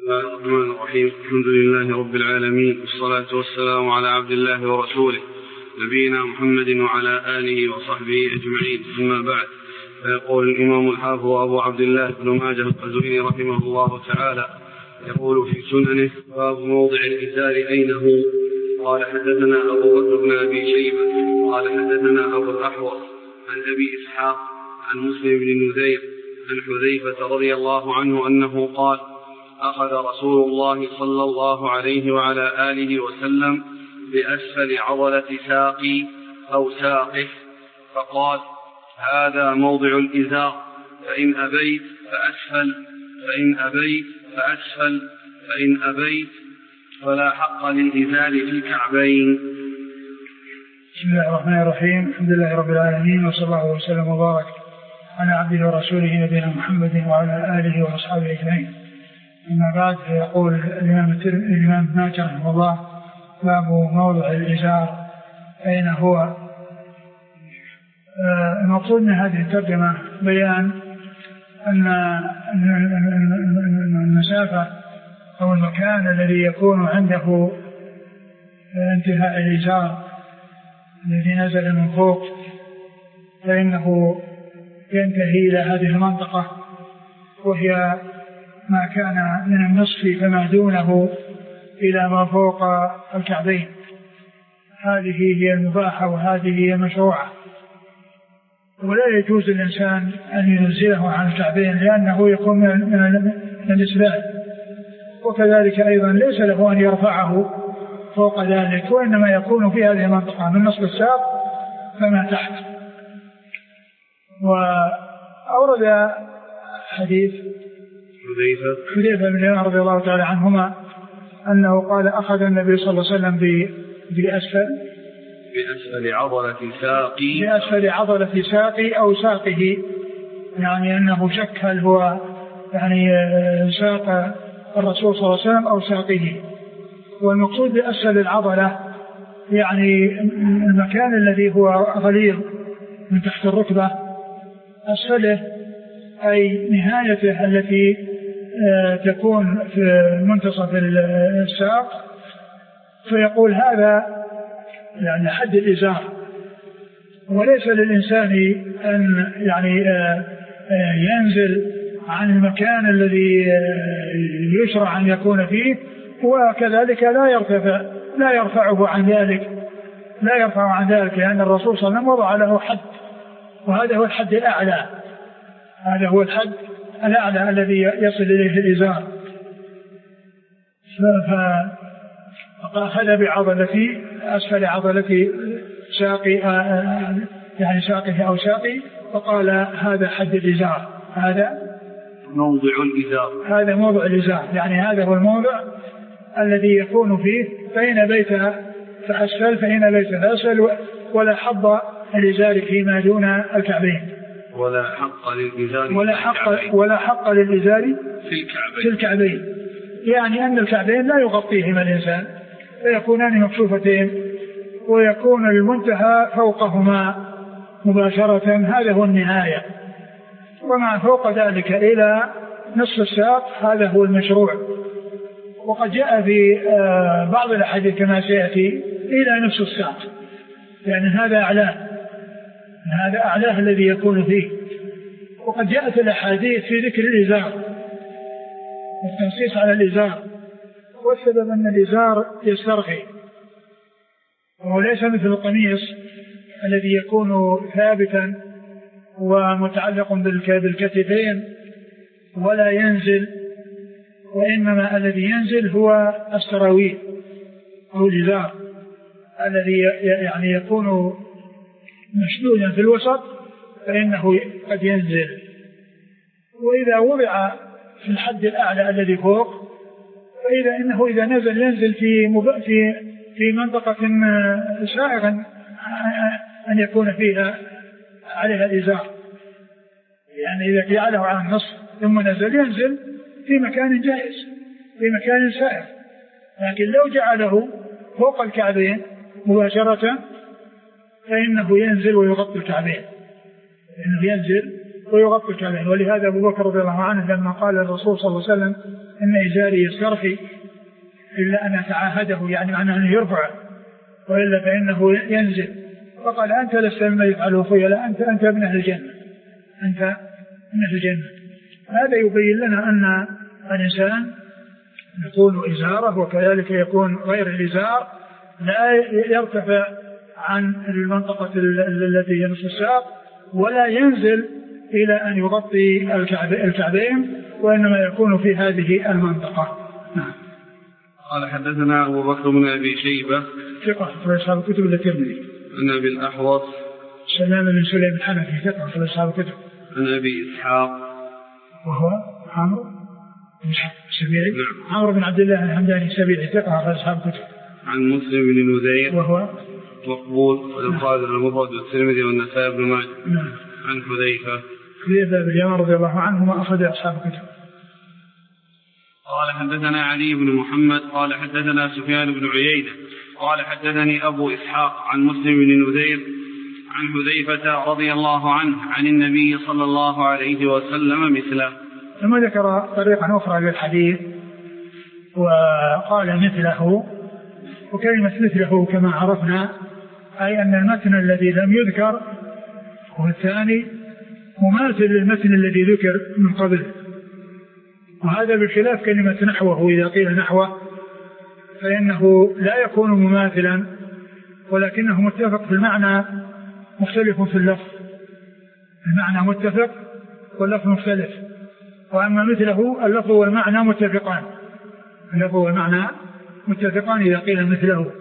بسم الله الرحمن الرحيم. الحمد لله رب العالمين، والصلاة والسلام على عبد الله ورسوله نبينا محمد وعلى آله وصحبه أجمعين، ثم بعد. فيقول الإمام الحافظ أبو عبد الله بن ماجه القزويني رحمه الله تعالى يقول في سننه: باب موضع الإزار أين هو؟ قال حدثنا أبو بكر بن أبي شيبة قال حدثنا أبو الأحوص عن أبي إسحاق عن مسلم بن نذير عن حذيفة رضي الله عنه أنه قال: أخذ رسول الله صلى الله عليه وعلى آله وسلم بأسفل عضلة ساقي أو ساقه فقال: هذا موضع الإزار، فإن أبيت فأسفل، فإن أبيت فأسفل، فإن أبيت فلا حق للإزار في الكعبين. بسم الله الرحمن الرحيم. الحمد لله رب العالمين، وصلى الله وسلم وبارك على عبده ورسوله نبينا محمد وعلى آله وأصحابه أجمعين. أما بعد، فيقول الإمام ابن ماجه رحمه الله: باب موضع الإزار أين هو؟ المقصود من هذه الترجمة بيان أن المسافة أو المكان الذي يكون عنده انتهاء الإزار الذي نزل من فوق فإنه ينتهي إلى هذه المنطقة، وهي ما كان من النصف فما دونه إلى ما فوق الكعبين. هذه هي المباحة وهذه هي المشروعة، ولا يجوز للإنسان أن ينزله عن الكعبين لأنه يكون من الإسبال، وكذلك أيضا ليس له أن يرفعه فوق ذلك، وإنما يكون في هذه المنطقة من نصف الساق فما تحت. وأورد حديث حذيفة بن اليمان رضي الله تعالى عنهما أنه قال: أخذ النبي صلى الله عليه وسلم بأسفل عضلة ساقي، بأسفل عضلة ساقي أو ساقه، يعني أنه شك هل هو يعني ساق الرسول صلى الله عليه وسلم أو ساقه. والمقصود بأسفل العضلة يعني المكان الذي هو غليظ من تحت الركبة، أسفله أي نهايته التي تكون في منتصف الساق، فيقول هذا يعني حد الإزار. وليس للإنسان أن يعني ينزل عن المكان الذي يشرع أن يكون فيه، وكذلك لا يرفعه عن ذلك، لأن الرسول صلى الله عليه وسلم وضع له حد، وهذا هو الحد الأعلى، هذا هو الحد الأعلى الذي يصل إليه الإزار. فأخذ بعضلتي أسفل عضلتي ساقي، يعني ساقه أو ساقي، فقال: هذا حد الإزار، هذا موضع الإزار، هذا موضع الإزار، يعني هذا هو الموضع الذي يكون فيه، فإن بيت فأسفل، فإن بيت فأسفل، ولا حظ الإزار فيما دون الكعبين، ولا حق للإزار في الكعبين، يعني أن الكعبين لا يغطيهما الإنسان، فيكونان مكشوفتين، ويكون المنتهى فوقهما مباشرة، هذا هو النهاية، وما فوق ذلك إلى نصف الساق هذا هو المشروع. وقد جاء في بعض الأحاديث كما سيأتي إلى نصف الساق، يعني هذا أعلاه الذي يكون فيه. وقد جاءت الأحاديث في ذكر الإزار والتنصيص على الإزار، والسبب أن الإزار يسترخي، وهو ليس مثل القميص الذي يكون ثابتا ومتعلق بالكتفين ولا ينزل، وإنما الذي ينزل هو السراويل أو الإزار الذي يعني يكون مشدودا في الوسط، فإنه قد ينزل. وإذا وضع في الحد الأعلى الذي فوق، فإذا إنه إذا نزل ينزل في منطقة سائغ أن يكون فيها عليها الإزار، يعني إذا جعله على النصف ثم ينزل في مكان جائز، في مكان سائغ. لكن لو جعله فوق الكعبين مباشرة فإنه ينزل ويغطي الكعبين، ويغطي الكعبين. ولهذا أبو بكر رضي الله عنه لما قال الرسول صلى الله عليه وسلم إن إزاري يسترخي إلا أن أتعاهده، يعني معناه أنه يرفعه وإلا فإنه ينزل، فقال أنت لست مما يفعله خيلاء، أنت ابن أهل الجنة، أنت ابن أهل الجنة. هذا يبين لنا أن الإنسان يكون إزاره وكذلك يكون غير الإزار لا يرتفع عن المنطقة التي هي نصف الساق ولا ينزل إلى أن يغطي الكعبين، وإنما يكون في هذه المنطقة. قال حدثنا أبو بكر بن أبي شيبة ثقة في أصحاب الكتب الترمذي. عن أبي الأحوص سلام بن سليم الحنفي ثقة في أصحاب الكتب. عن أبي إسحاق وهو عمرو بن السبيعي. عمرو بن عبد الله الحمداني السبيعي ثقة في أصحاب الكتب. عن مسلم بن نذير وهو مقبول والقادر المفرد والترمذي والنسائي بن ماجه. عن حذيفة بن اليمان رضي الله عنه ما أخرج أصحاب الكتب. قال حدثنا علي بن محمد قال حدثنا سفيان بن عيينة قال حدثني أبو إسحاق عن مسلم بن نذير عن حذيفة رضي الله عنه عن النبي صلى الله عليه وسلم مثله. ثم ذكر طريقا أخرى للحديث وقال مثله. وكلمة مثله كما عرفنا أي أن المتن الذي لم يذكر هو الثاني مماثل للمتن الذي ذكر من قبل، وهذا بخلاف كلمة نحوه. إذا قيل نحوه فإنه لا يكون مماثلا ولكنه متفق في المعنى مختلف في اللفظ، المعنى متفق واللفظ مختلف. وأما مثله اللفظ والمعنى متفقان، اللفظ والمعنى متفقان إذا قيل مثله.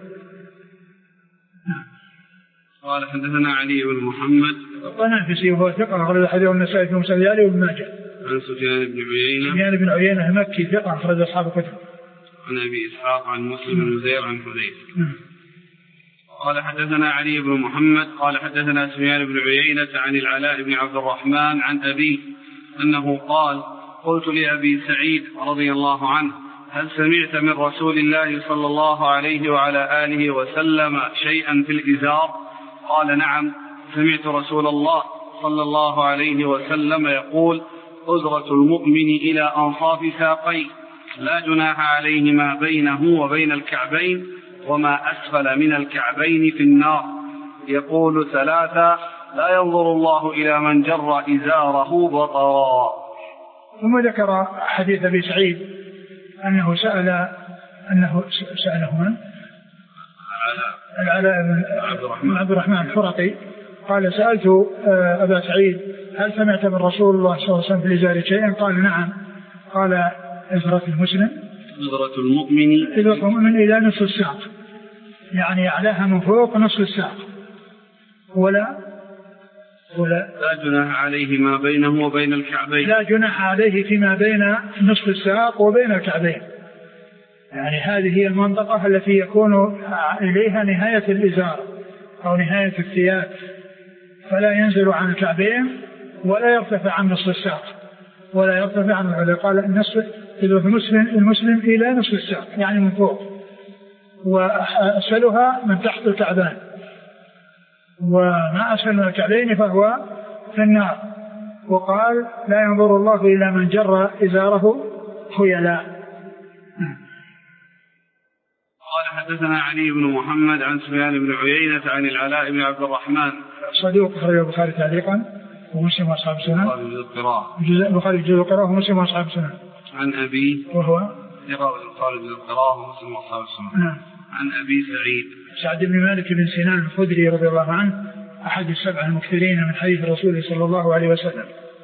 قال حدثنا علي بن محمد الطنافسي وهو ثقة أخرج حديثه النسائي في مسند وابن ماجه. عن سفيان بن عيينة المكي ثقة أخرج أصحاب الكتب. عن أبي إسحاق عن مسلم بن نذير عن حذيفة. قال حدثنا علي بن محمد قال حدثنا سفيان بن عيينة عن العلاء بن عبد الرحمن عن أبيه أنه قال قلت لأبي سعيد رضي الله عنه هل سمعت من رسول الله صلى الله عليه وعلى آله وسلم شيئا في الإزار؟ قال نعم، سمعت رسول الله صلى الله عليه وسلم يقول أزرة المؤمن إلى أنصاف ساقيه لا جناح عليه ما بينه وبين الكعبين وما أسفل من الكعبين في النار. يقول ثلاثة لا ينظر الله إلى من جر إزاره بطرا. ثم ذكر حديث أبي سعيد أنه سأله من؟ العلاء بن عبد الرحمن الحرقي قال سألت أبا سعيد هل سمعت من رسول الله صلى الله عليه وسلم في الإزار شيئا؟ قال نعم. قال إزرة المسلم إزرة المؤمن إلى نصف الساق، يعني أعلاها من فوق نصف الساق ولا جناح عليه ما بينه وبين الكعبين، لا جناح عليه فيما بين نصف الساق وبين الكعبين، يعني هذه هي المنطقة التي يكون إليها نهاية الإزار أو نهاية الثياب، فلا ينزل عن الكعبين ولا يرتفع عن نصف الساق ولا يرتفع عن العلى. قال النصف المسلم إلى نصف الساق يعني من فوق، وأسفلها من تحت الكعبان، وما أسفل من الكعبين فهو في النار. وقال لا ينظر الله إلى من جر إزاره خيلاء. قال حدثنا علي بن محمد عن سفيان بن عيينة عن العلاء بن عبد الرحمن صدوق أخرج البخاري تعليقا ومسلم وأصحاب السنن، البخاري جزء القراءة ومسلم وأصحاب السنن. عن أبي وهو البخاري جزء القراءة ومسلم وأصحاب السنن. عن أبي سعد بن مالك بن سنان الخدري رضي الله عنه أحد السبع المكثرين من حديث الرسول صلى الله عليه وسلم.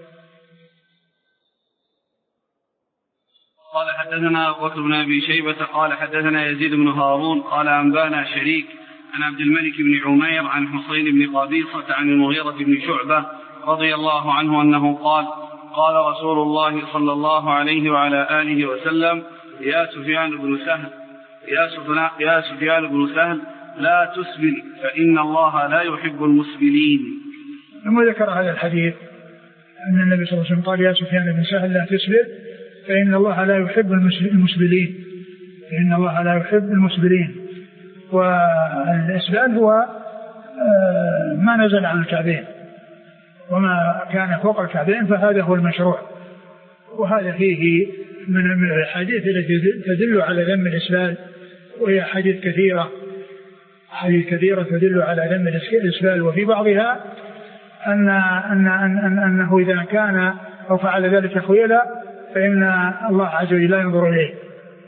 قال حدثنا أبو بكر بن أبي شيبة قال حدثنا يزيد بن هارون قال أنبانا شريك عن عبد الملك بن عمير عن حسين بن قبيصة عن المغيرة بن شعبة رضي الله عنه أنه قال قال رسول الله صلى الله عليه وعلى آله وسلم يا سفيان بن سهل لا تسبل فإن الله لا يحب المسبلين. ثم ذكر هذا الحديث أن النبي صلى الله عليه وسلم قال يا سفيان بن سهل لا تسبل فإن الله لا يحب المسبلين، فإن الله لا يحب المسبلين. والإسبال هو ما نزل عن الكعبين، وما كان فوق الكعبين فهذا هو المشروع. وهذا فيه من الحديث التي تدل على ذم الإسبال، وهي حديث كثيرة تدل على ذم الإسبال، وفي بعضها أنه إذا كان أو فعل ذلك خيلا فإن الله عز وجل لا ينظر إليه.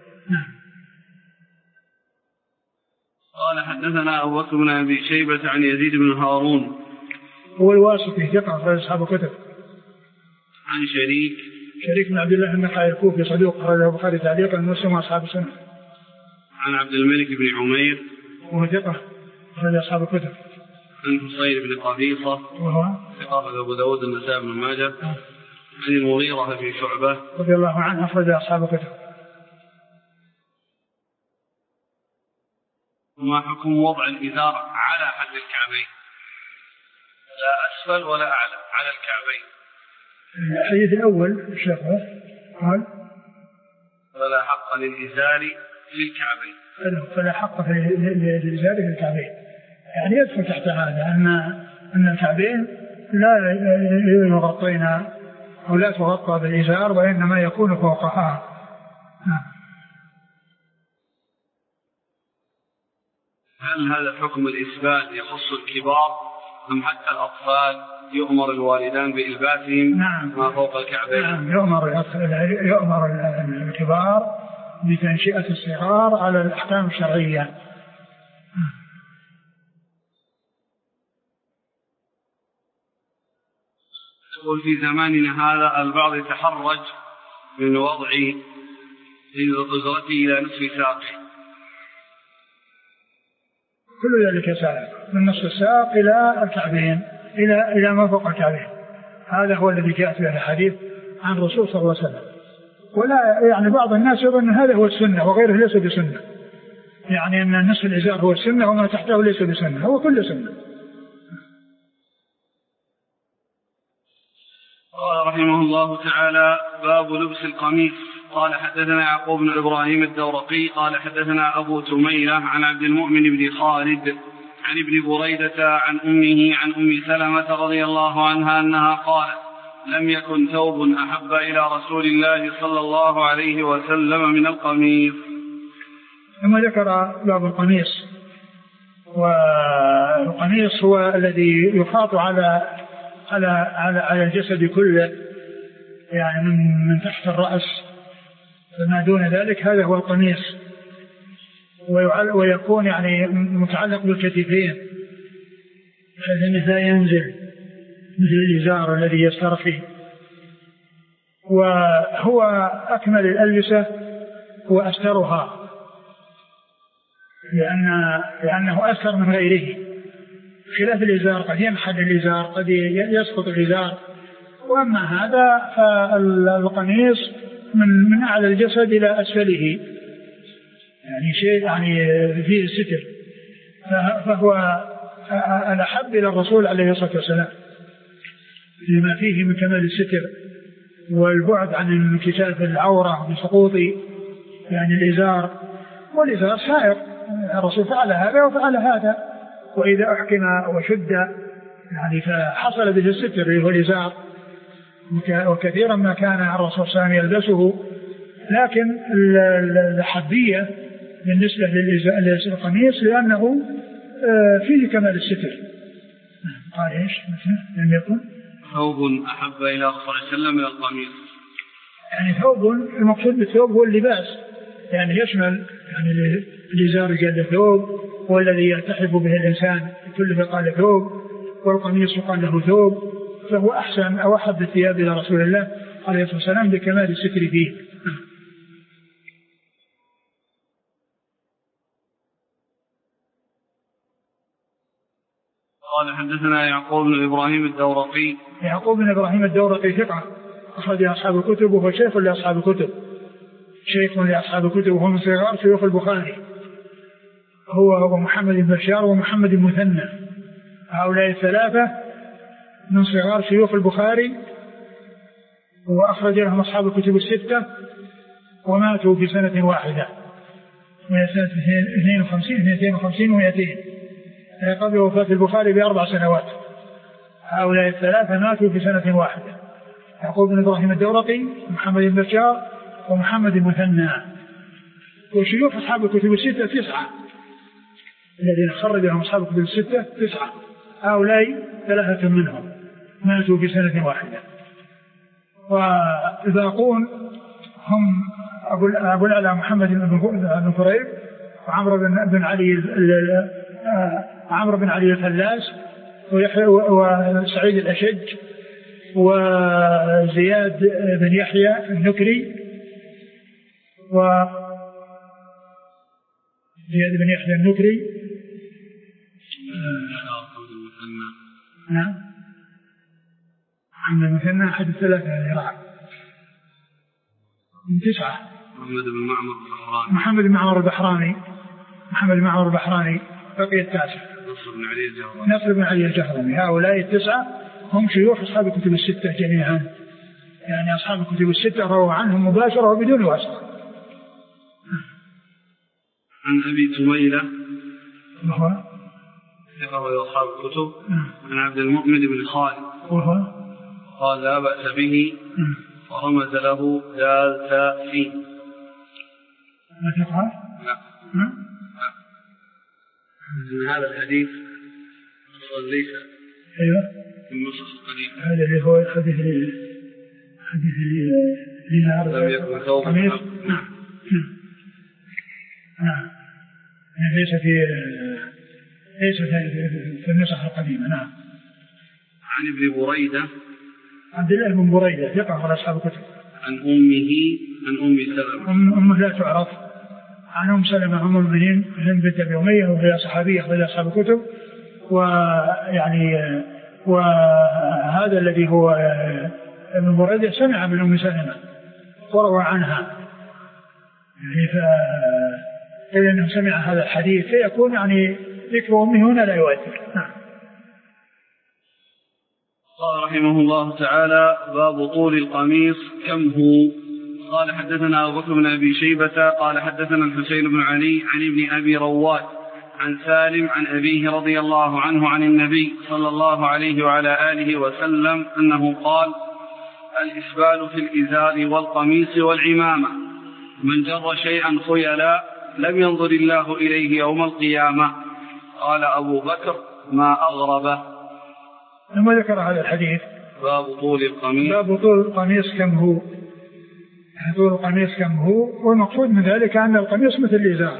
قال حدثنا أبو بكر بن أبي شيبة عن يزيد بن هارون هو الواسطي ثقة في أصحاب الكتب. عن شريك بن عبد الله النخعي الكوفي صدوق أخرجه البخاري تعليقا ومسلم وأصحاب السنة. عن عبد الملك بن عمير وهو ثقة أخرج أصحاب الكتب. عن حصين بن قبيصة وهو ثقة أبو داود النسائي بن ماجه. عن المغيرة بن شعبة رضي الله عنه أخرج أصحاب الكتب. وما حكم وضع الإزار على حد الكعبين، لا أسفل ولا أعلى، على الكعبين؟ الحديث الأول الشيخ قال فلا حق للإزار للكعبين، فلا حق للإزار للكعبين، يعني يدخل تحت هذا أن الكعبين لا يغطين أو لا تغطى بالإزار وإنما يكون فوقها. هل هذا حكم الإسبال يخص الكبار أم حتى الأطفال يؤمر الوالدان بإلباسهم ما فوق الكعبين؟ نعم، يؤمر الكبار بتنشئة الصغار على الأحكام الشرعية. يقول في زماننا هذا البعض يتحرج من وضع الأزرة إلى نصف ساقه، كل ذلك سائق من نصف الساق إلى الكعبين إلى ما فوق الكعبين. هذا هو الذي جاءت به الحديث عن الرسول صلى الله عليه وسلم. ولا يعني بعض الناس يظن هذا هو السنة وغيره ليس بسنة، يعني أن نصف الإزار هو السنة وما تحته ليس بسنة، هو كل سنة. قال رحمه الله تعالى: باب لبس القميص. قال حدثنا يعقوب بن إبراهيم الدورقي قال حدثنا أبو تميلة عن عبد المؤمن بن خالد عن ابن بريدة عن أمه عن أم سلمة رضي الله عنها أنها قالت: لم يكن ثوب أحب إلى رسول الله صلى الله عليه وسلم من القميص. ثم ذكر باب القميص، والقميص هو الذي يخاط على الجسد كله، يعني من تحت الرأس فما دون ذلك هذا هو القميص، ويكون يعني متعلق بالكتفين بحيث أنه لا ينزل مثل الإزار الذي يسترخي. وهو أكمل الألبسة وأسترها لأنه أستر من غيره، خلاف الإزار قد ينحل الإزار قد يسقط الإزار. وأما هذا فالقميص من أعلى الجسد إلى أسفله، يعني شيء يعني فيه الستر، فهو الأحب إلى الرسول عليه الصلاة والسلام لما فيه من كمال الستر والبعد عن انكشاف العورة بسقوط يعني الإزار. والإزار سائر، الرسول فعل هذا وفعل هذا، وإذا أحكم وشد يعني فحصل به الستر والإزار. وكثيرا ما كان الرسول صلى الله عليه وسلم يلبسه، لكن الحبية بالنسبة للقميص لأنه فيه كمال الستر. قال إيش لم يكن ثوب أحب إلى رسول الله صلى الله عليه وسلم من القميص، يعني ثوب، المقصود بالثوب هو اللباس، يعني يشمل يعني الإزار قال ثوب، والذي يلتحف به الإنسان كله قال ثوب، والقميص قال له ثوب، فهو أحسن أو أحب الثياب إلى رسول الله عليه الصلاة والسلام بكمال الستر فيه. قال حدثنا يعقوب بن إبراهيم الدورقي. يعقوب بن إبراهيم الدورقي ثقة أخرج أصحاب الكتب، وهو شيخ لأصحاب الكتب، شيخ لأصحاب الكتب، وهو من صغار شيوخ البخاري، هو محمد بن بشار ومحمد المثنى، هؤلاء الثلاثة من صغار شيوخ البخاري، وأخرج لهم أصحاب الكتب الستة، وماتوا في سنة واحدة وهي سنة 52 و200 قبل وفاة البخاري ب4 سنوات. هؤلاء الثلاثة ماتوا في سنة واحدة: يعقوب بن إبراهيم الدورقي، محمد بن بشار، ومحمد المثنى. وشيوخ أصحاب الكتب الستة 9 الذين خرجهم أصحاب الكتب الستة 9. هؤلاء 3 منهم ماتوا في سنة واحدة. والباقون هم أبو العلا محمد بن كريب، وعمرو بن علي الفلاس، وسعيد الأشج، وزياد بن يحيى النكري، نعم. محمد المثنى أحد الثلاثة العراق من 9. محمد بن معمر البحراني بقي 9. نصر بن علي الجهرمي. هؤلاء 9 هم شيوخ أصحاب الكتب الستة جميعا، يعني أصحاب الكتب الستة رووا عنهم مباشرة وبدون واسطة. عن أبي تميلة وهو ذكر أصحاب الكتب عن عبد المؤمن بن خالد وهو قال لا بأس به ورمز له دال تاء فيه. ما تفعل؟ لا. إن هذا الحديث أصلا ليس من نصوص القديمة. هذا اللي هو الحديث اللي لم يكن ثوب. نعم. ليس في النسخ القديمة. نعم. عن ابن بريدة عبد الله بن بريدة ثقة على أصحاب الكتب. عن أم سلمة. أمه لا تعرف. عن أم سلمة أم المؤمنين هند بنت أبي أمية، وهي صحابية أخرج أصحاب الكتب. وهذا الذي هو ابن بريدة سمع من أم سلمة وروى عنها، يعني إذا أنه سمع هذا الحديث فيكون يعني ذكر أمه هنا لا يؤثر. نعم. قال رحمه الله تعالى: باب طول القميص كم هو. قال حدثنا أبو بكر بن أبي شيبة قال حدثنا الحسين بن علي عن ابن أبي رواد عن سالم عن أبيه رضي الله عنه عن النبي صلى الله عليه وعلى آله وسلم أنه قال: الإسبال في الإزار والقميص والعمامة، من جر شيئا خيلا لم ينظر الله إليه يوم القيامة. قال أبو بكر: ما أغربه. ثم ذكر هذا الحديث: باب طول القميص كم هو. طول القميص كم هو، والمقصود من ذلك أن القميص مثل الإزار.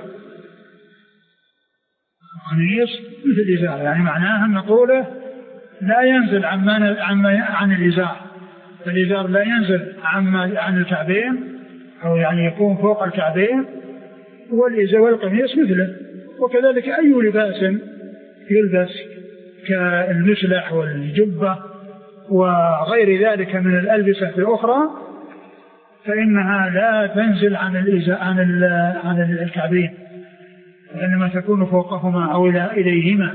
القميص مثل الإزار، يعني معناه أن طوله لا ينزل عن الإزار. الإزار لا ينزل عن الكعبين، أو يعني يكون فوق الكعبين، والقميص مثله. وكذلك أي لباس يلبس كالمسلح والجبة وغير ذلك من الألبسة الأخرى فإنها لا تنزل عن الكعبين، وإنما تكون فوقهما أو إليهما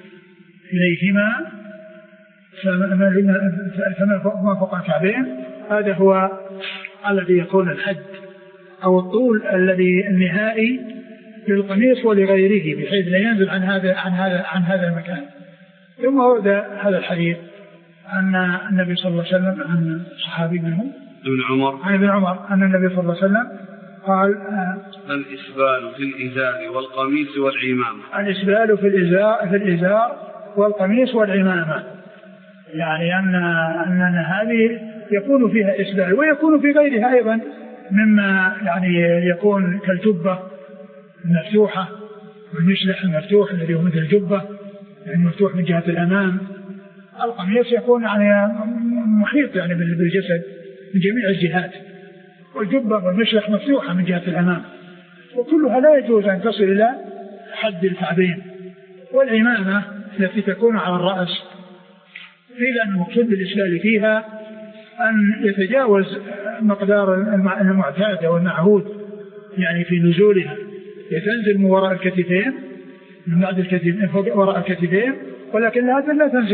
فما فوق الكعبين هذا هو الذي يكون الحد أو الطول الذي النهائي للقميص ولغيره، بحيث لا ينزل عن هذا المكان. ثم ورد هذا الحديث أن النبي صلى الله عليه وسلم عن صحابي منه ابن عمر أن النبي صلى الله عليه وسلم قال: الإسبال في الإزار والقميص والعمامة. الإسبال في الإزار والقميص والعمامة، يعني أن هذه يكون فيها إسبال ويكون في غيرها أيضا مما يعني يكون كالجبة المفتوحة والمشلح المفتوح الذي هو مثل الجبة، يعني مفتوح من جهة الأمام. القميص يكون يعني محيط يعني بالجسد من جميع الجهات، والجبة والمشلح مفتوحة من جهة الأمام، وكلها لا يجوز أن تصل إلى حد الكعبين. والعمامة التي تكون على الرأس قيل أن المقصود بالإسبال فيها أن يتجاوز مقدار المعتاد والمعهود يعني في نزولها، يتنزل من وراء الكتفين، من بعد الكتفين وراء الكتفين، ولكنها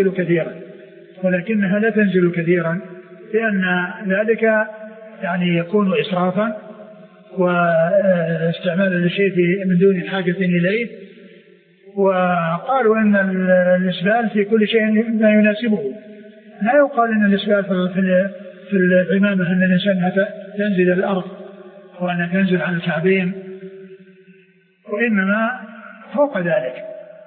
لا تنزل كثيرا لأن ذلك يعني يكون إسرافا واستعمالا للشيء من دون حاجة إليه. وقالوا أن الإسبال في كل شيء ما يناسبه، لا يقال أن الإسبال في العمامة أن الإنسان تنزل إلى الأرض وأن تنزل على الكعبين، وإنما فوق ذلك.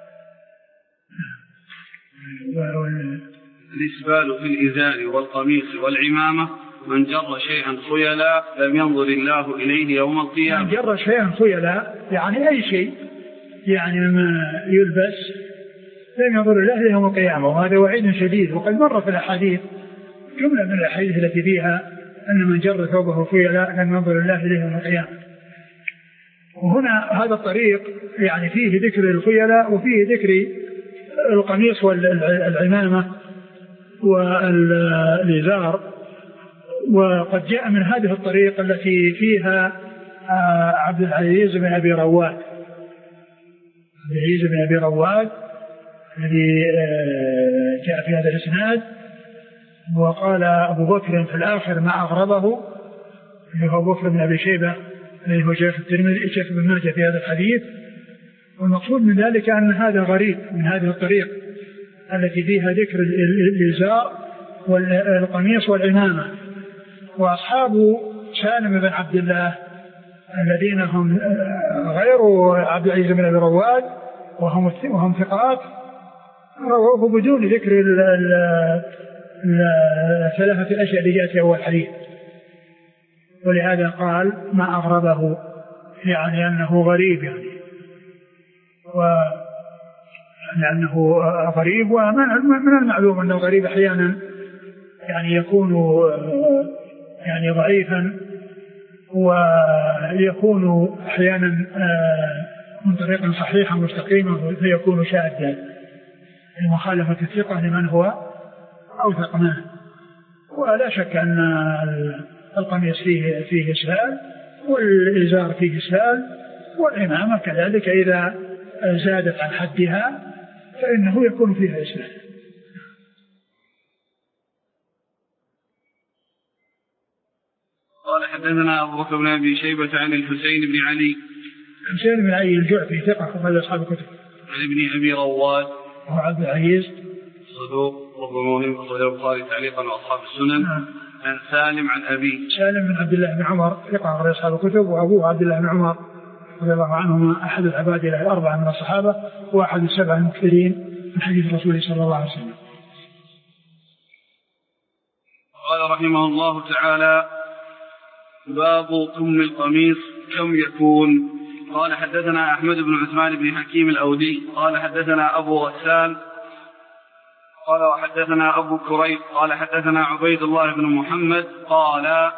الإسبال في الإزار والقميص والعمامة من جر شيئا خيلا لم ينظر الله إليه يوم القيامة. من جر شيئا خيلا يعني أي شيء يعني ما يلبس لم ينظر الله إليه يوم القيامة، وهذا وعيد شديد. وقد مر في الأحاديث جملة من الأحاديث التي فيها أن من جر ثوبه خيلا لم ينظر الله إليه يوم القيامة. وهنا هذا الطريق يعني فيه ذكر الخيلاء وفيه ذكر القميص والعمامة والإزار. وقد جاء من هذه الطريق التي فيها عبد العزيز بن أبي رواد، عبد العزيز بن أبي رواد الذي جاء في هذا الإسناد. وقال أبو بكر في الآخر ما أغربه اللي هو أبو بكر بن أبي شيبة الذي هو شيخ الترمذي شيخ ابن ماجه في هذا الحديث. والمقصود من ذلك أن هذا غريب من هذه الطريق التي فيها ذكر الإزار والقميص والعمامة. وأصحاب سالم بن عبد الله الذين هم غير عبد العزيز بن أبي رواد وهم ثقات رواه بدون ذكر الثلاثة الأشياء اللي جاءت في أول حديث، ولهذا قال ما أغربه يعني أنه غريب لأنه غريب. ومن المعلوم أنه غريب أحيانا يعني يكون يعني ضعيفا، ويكون أحيانا من طريق صحيحا مستقيما فيكون شاذا لمخالفة الثقة لمن هو أوثق منه. ولا شك أن القميص فيه إسهال والإزار فيه إسهال والعمامة كذلك إذا زادت عن حدها فإنه يكون فيها إسهال. قال حدثنا أبو بكر بن أبي شيبة عن الحسين بن علي. الحسين بن علي الجعفي ثقة أخرج أصحاب الكتب. عن ابن أبي رواد وهو عبد العزيز صدوق ربما أخرج البخاري تعليقا وأصحاب السنن. عن سالم عن أبي سالم بن عبد الله بن عمر ثقة أخرج أصحاب الكتب، وأبوه عبد الله بن عمر رضي الله عنهما أحد العباد الأربعة من الصحابة وأحد السبع المكثرين من حديث الرسول صلى الله عليه وسلم. قال رحمه الله تعالى باب كم القميص كم يكون. قال حدثنا أحمد بن عثمان بن حكيم الأودي قال حدثنا أبو غسان قال وحدثنا أبو كريب قال حدثنا عبيد الله بن محمد قال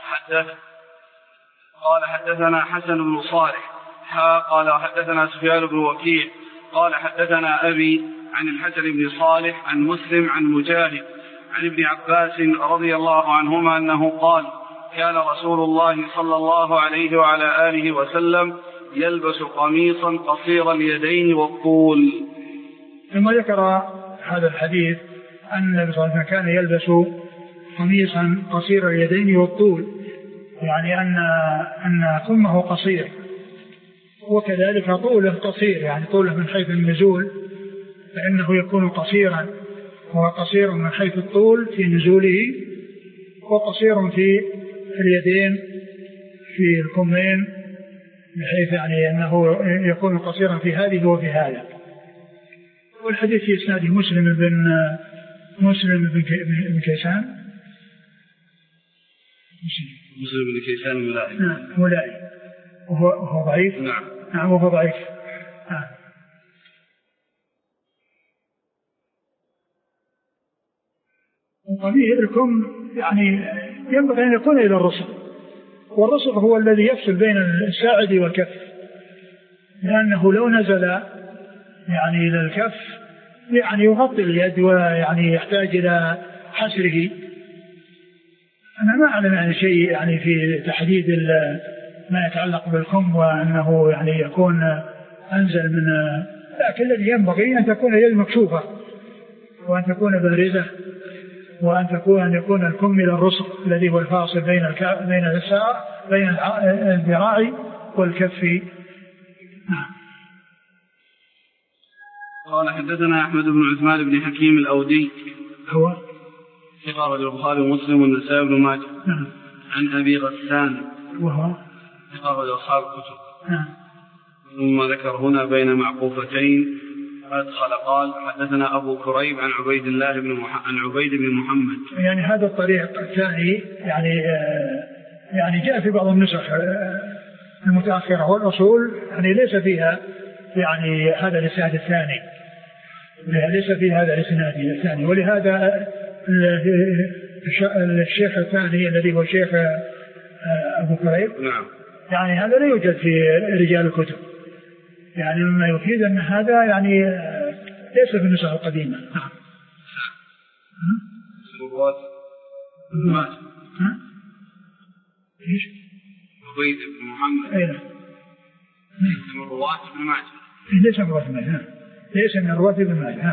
حدثنا حسن بن صالح قال وحدثنا سفيان بن وكيع قال حدثنا أبي عن الحسن بن صالح عن مسلم عن مجاهد عن ابن عباس رضي الله عنهما أنه قال كان رسول الله صلى الله عليه وعلى آله وسلم يلبس قميصا قصير اليدين والطول. ثم ذكر هذا الحديث أن النبي صلى الله عليه وسلم كان يلبس قميصا قصير اليدين والطول، يعني أن كمه قصير وكذلك طوله قصير، يعني طوله من حيث النزول فإنه يكون قصيرا، هو قصير من حيث الطول في نزوله وقصير في اليدين في الكمين بحيث يعني أنه يكون قصيرا في هذه وفي هذا. والحديث في إسناده مسلم بن كيسان ملائي وهو ضعيف. نعم وهو ضعيف. الكم يعني ينبغي أن يكون إلى الرسل، والرسل هو الذي يفصل بين الساعد والكف، لأنه لو نزل يعني إلى الكف يعني يغطي اليد ويعني يحتاج إلى حسره. أنا ما أعلم يعني شيء يعني في تحديد ما يتعلق بالكم وأنه يعني يكون أنزل من، لكن الذي ينبغي أن تكون اليد مكشوفة وأن تكون بارزة وأن يكون الكم إلى الرسل الذي هو الفاصل بين بين الذراع والكف. قال حدثنا أحمد بن عثمان بن حكيم الأودي أخرج البخاري ومسلم والنسائي بن ماجه. عن أبي غسان وهو أخرج أصحاب الكتب. ثم ذكر هنا بين معقوفتين أدخل قال حدثنا أبو كريب عن عبيد بن محمد. يعني هذا الطريق الثاني يعني جاء في بعض النسخ المتأخرة والأصول يعني ليس فيها يعني هذا الإسناد الثاني، ليس فيها هذا الإسناد الثاني، ولهذا الشيخ الثاني الذي هو الشيخ أبو كريب يعني هذا لا يوجد في رجال الكتب، يعني مما يفيد أن هذا يعني ليس في النسخ القديمة. ايش؟ عبيد بن محمد. من رواة ابن ماجه. ليس من رواة ابن ماجه. ليس من رواة ابن ماجه.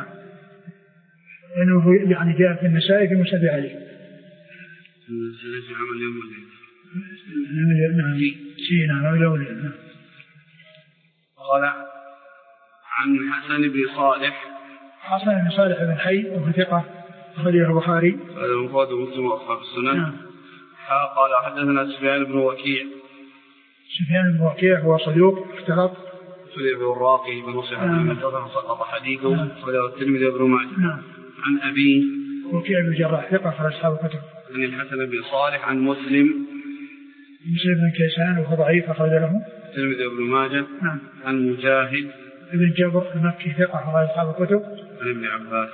لأنه يعني جاء في النسائي في مسند علي. النسائي عمل يوم الليل. نعم. سينا يوم الليل. قال عن حسن بن صالح. حسن بن صالح بن حي وهو ثقة أخرجه البخاري. المفرد ومسلم وأصحاب السنن. قال حدثنا سفيان بن وكيع. سفيان بن وكيع هو صدوق اختلط. سفيان بن الراقي بن نصيحة بن سقط حديثه أخرجه الترمذي وابن ماجه. عن أبي وكيع بن الجراح ثقة أخرج أصحاب الكتب. عن الحسن بن صالح عن مسلم بن كيسان وهو ضعيف أخرج له الترمذي وابن ماجه. عن مجاهد بن جبر المكي ثقة أخرج أصحاب الكتب. عن ابن عباس.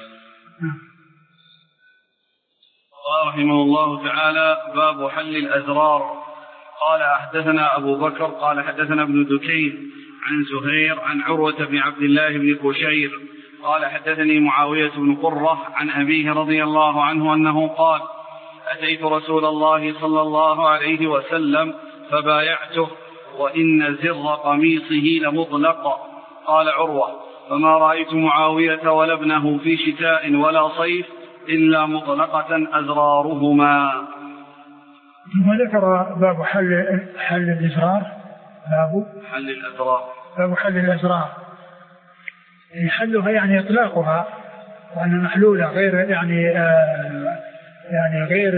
قال رحمه الله تعالى باب حل الأزرار. قال حدثنا أبو بكر قال حدثنا ابن دكين عن زهير عن عروة بن عبد الله بن كشير قال حدثني معاوية بن قرة عن أبيه رضي الله عنه أنه قال أتيت رسول الله صلى الله عليه وسلم فبايعته وإن زر قميصه لمطلق. قال عروة فما رأيت معاوية ولا ابنه في شتاء ولا صيف إلا مطلقة أزرارهما. ثم ذكر باب حل الإزرار. باب حل الأزرار حلها يعني إطلاقها وأن محلولة غير يعني غير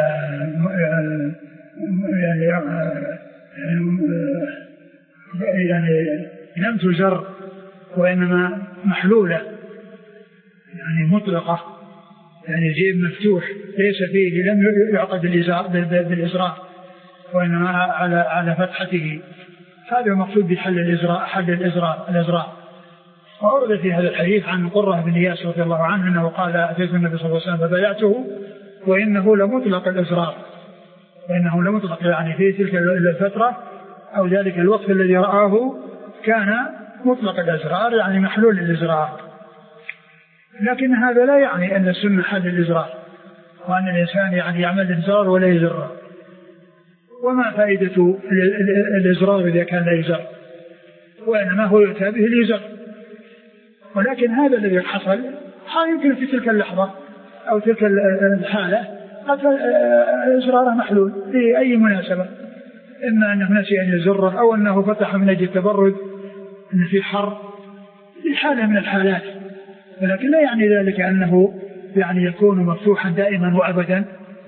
يعني لم تزر وإنما محلولة يعني مطلقة، يعني الجيب مفتوح ليس فيه لم يعقد بالإزرار وإنما على فتحته. هذا المقصود بحل الإزرار. وأورد في هذا الحديث عن قرة بن إياس رضي الله عنه أنه قال أتيت النبي صلى الله عليه وسلم فبايعته وإنه لمطلق الإزرار، وإنه لمطلق يعني في تلك الفترة أو ذلك الوقت الذي رآه كان مطلق الإزرار يعني محلول الإزرار. لكن هذا لا يعني أن السنة حل الإزرار وأن الإنسان يعني يعمل الإزرار ولا يزر. وما فائدة الإزرار إذا كان لا يزر؟ وإنما هو يؤتى به الإزر. ولكن هذا الذي حصل يمكن في تلك اللحظة أو تلك الحالة قد إزراره محلول لأي مناسبة، إما أنه نسي أن يزره أو أنه فتح من أجل التبرد أن في حر لحالة من الحالات، ولكن لا يعني ذلك أنه يعني يكون مفتوحا دائما وأبدا.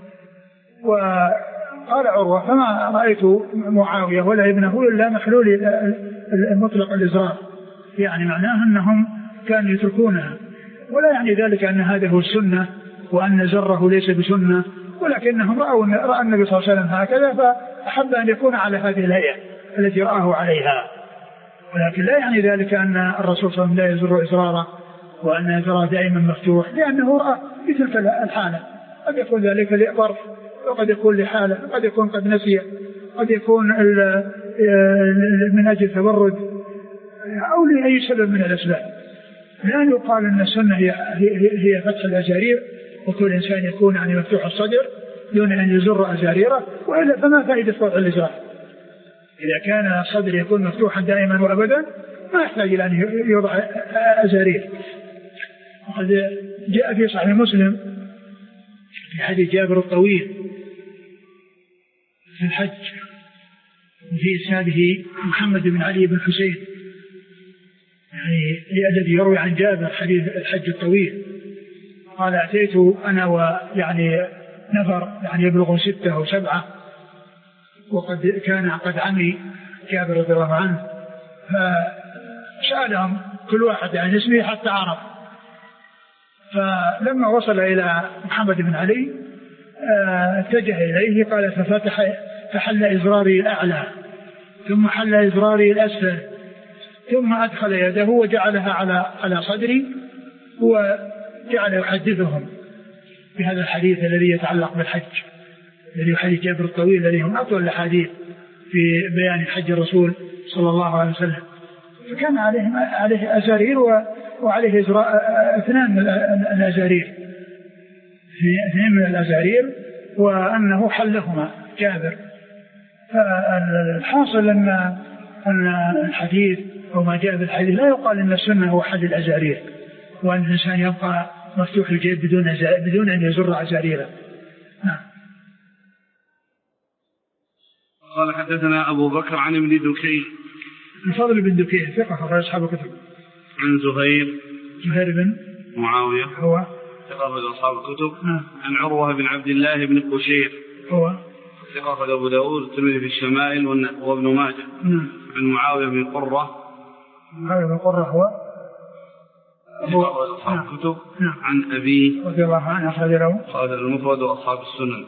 وقال عروة فما رأيت معاوية ولا ابنه إلا محلول المطلق الإزرار، يعني معناه أنهم كانوا يتركونها، ولا يعني ذلك أن هذا هو السنة وأن زره ليس بسنة، ولكنهم رأى النبي صلى الله عليه وسلم هكذا فأحب أن يكون على هذه الهيئة التي رآه عليها. ولكن لا يعني ذلك أن الرسول صلى الله عليه وسلم لا يزر إزراره وأن إزراره دائما مفتوح، لأنه رأى في تلك الحالة. قد يكون ذلك لظرف وقد يكون لحالة، قد يكون قد نسي، قد يكون من أجل تبرد أو لأي سبب من الأسباب. لا يقال أن السنة هي فتح الأزارير وكل إنسان يكون يعني مفتوح الصدر دون أن يزر أزاريره، وإلا فما فائدة وضع الإزرار؟ إذا كان الصدر يكون مفتوحا دائما وأبدا ما يحتاج إلى أن يوضع أزارير. وقد جاء في صحيح مسلم في حديث جابر الطويل في الحج وفي إسناده محمد بن علي بن حسين، يعني الذي يروي عن جابر حديث الحج الطويل، قال أتيت أنا ويعني نفر يعني يبلغ 6 أو 7، وقد كان قد عمي جابر رضي الله عنه، فسألهم كل واحد عن اسمه حتى عرف. فلما وصل إلى محمد بن علي اتجه إليه، قال فحل إزراري الأعلى ثم حل إزراري الأسفل ثم أدخل يده وجعلها على صدري وجعل يحدثهم بهذا الحديث الذي يتعلق بالحج، الذي حديث جابر الطويل الذي هم أطول الحديث في بيان حج الرسول صلى الله عليه وسلم. فكان عليه أزارير وعليه 2 من الأزارير، 2 من الأزارير، وأنه حلهما جابر. فالحاصل أن الحديث أو ما جاء بالحديث لا يقال أن السنة هو حل الأزارير، وأن الإنسان يبقى مفتوح الجيب بدون أن يزر أزاريره. نعم. قال حدثنا أبو بكر عن ابن دكين، الفضل بن دكين ثقة أخرج أصحاب الكتب. عن زهير بن معاوية هو ثقة أخرج أصحاب الكتب. عن عروة بن عبد الله بن قشير هو ثقة أخرج أبو داود والترمذي في الشمائل وابن ماجه. عن معاوية بن قرة هو أصحاب الكتب. عن أبي رضي الله عنه أخرج له المفرد وأصحاب السنن.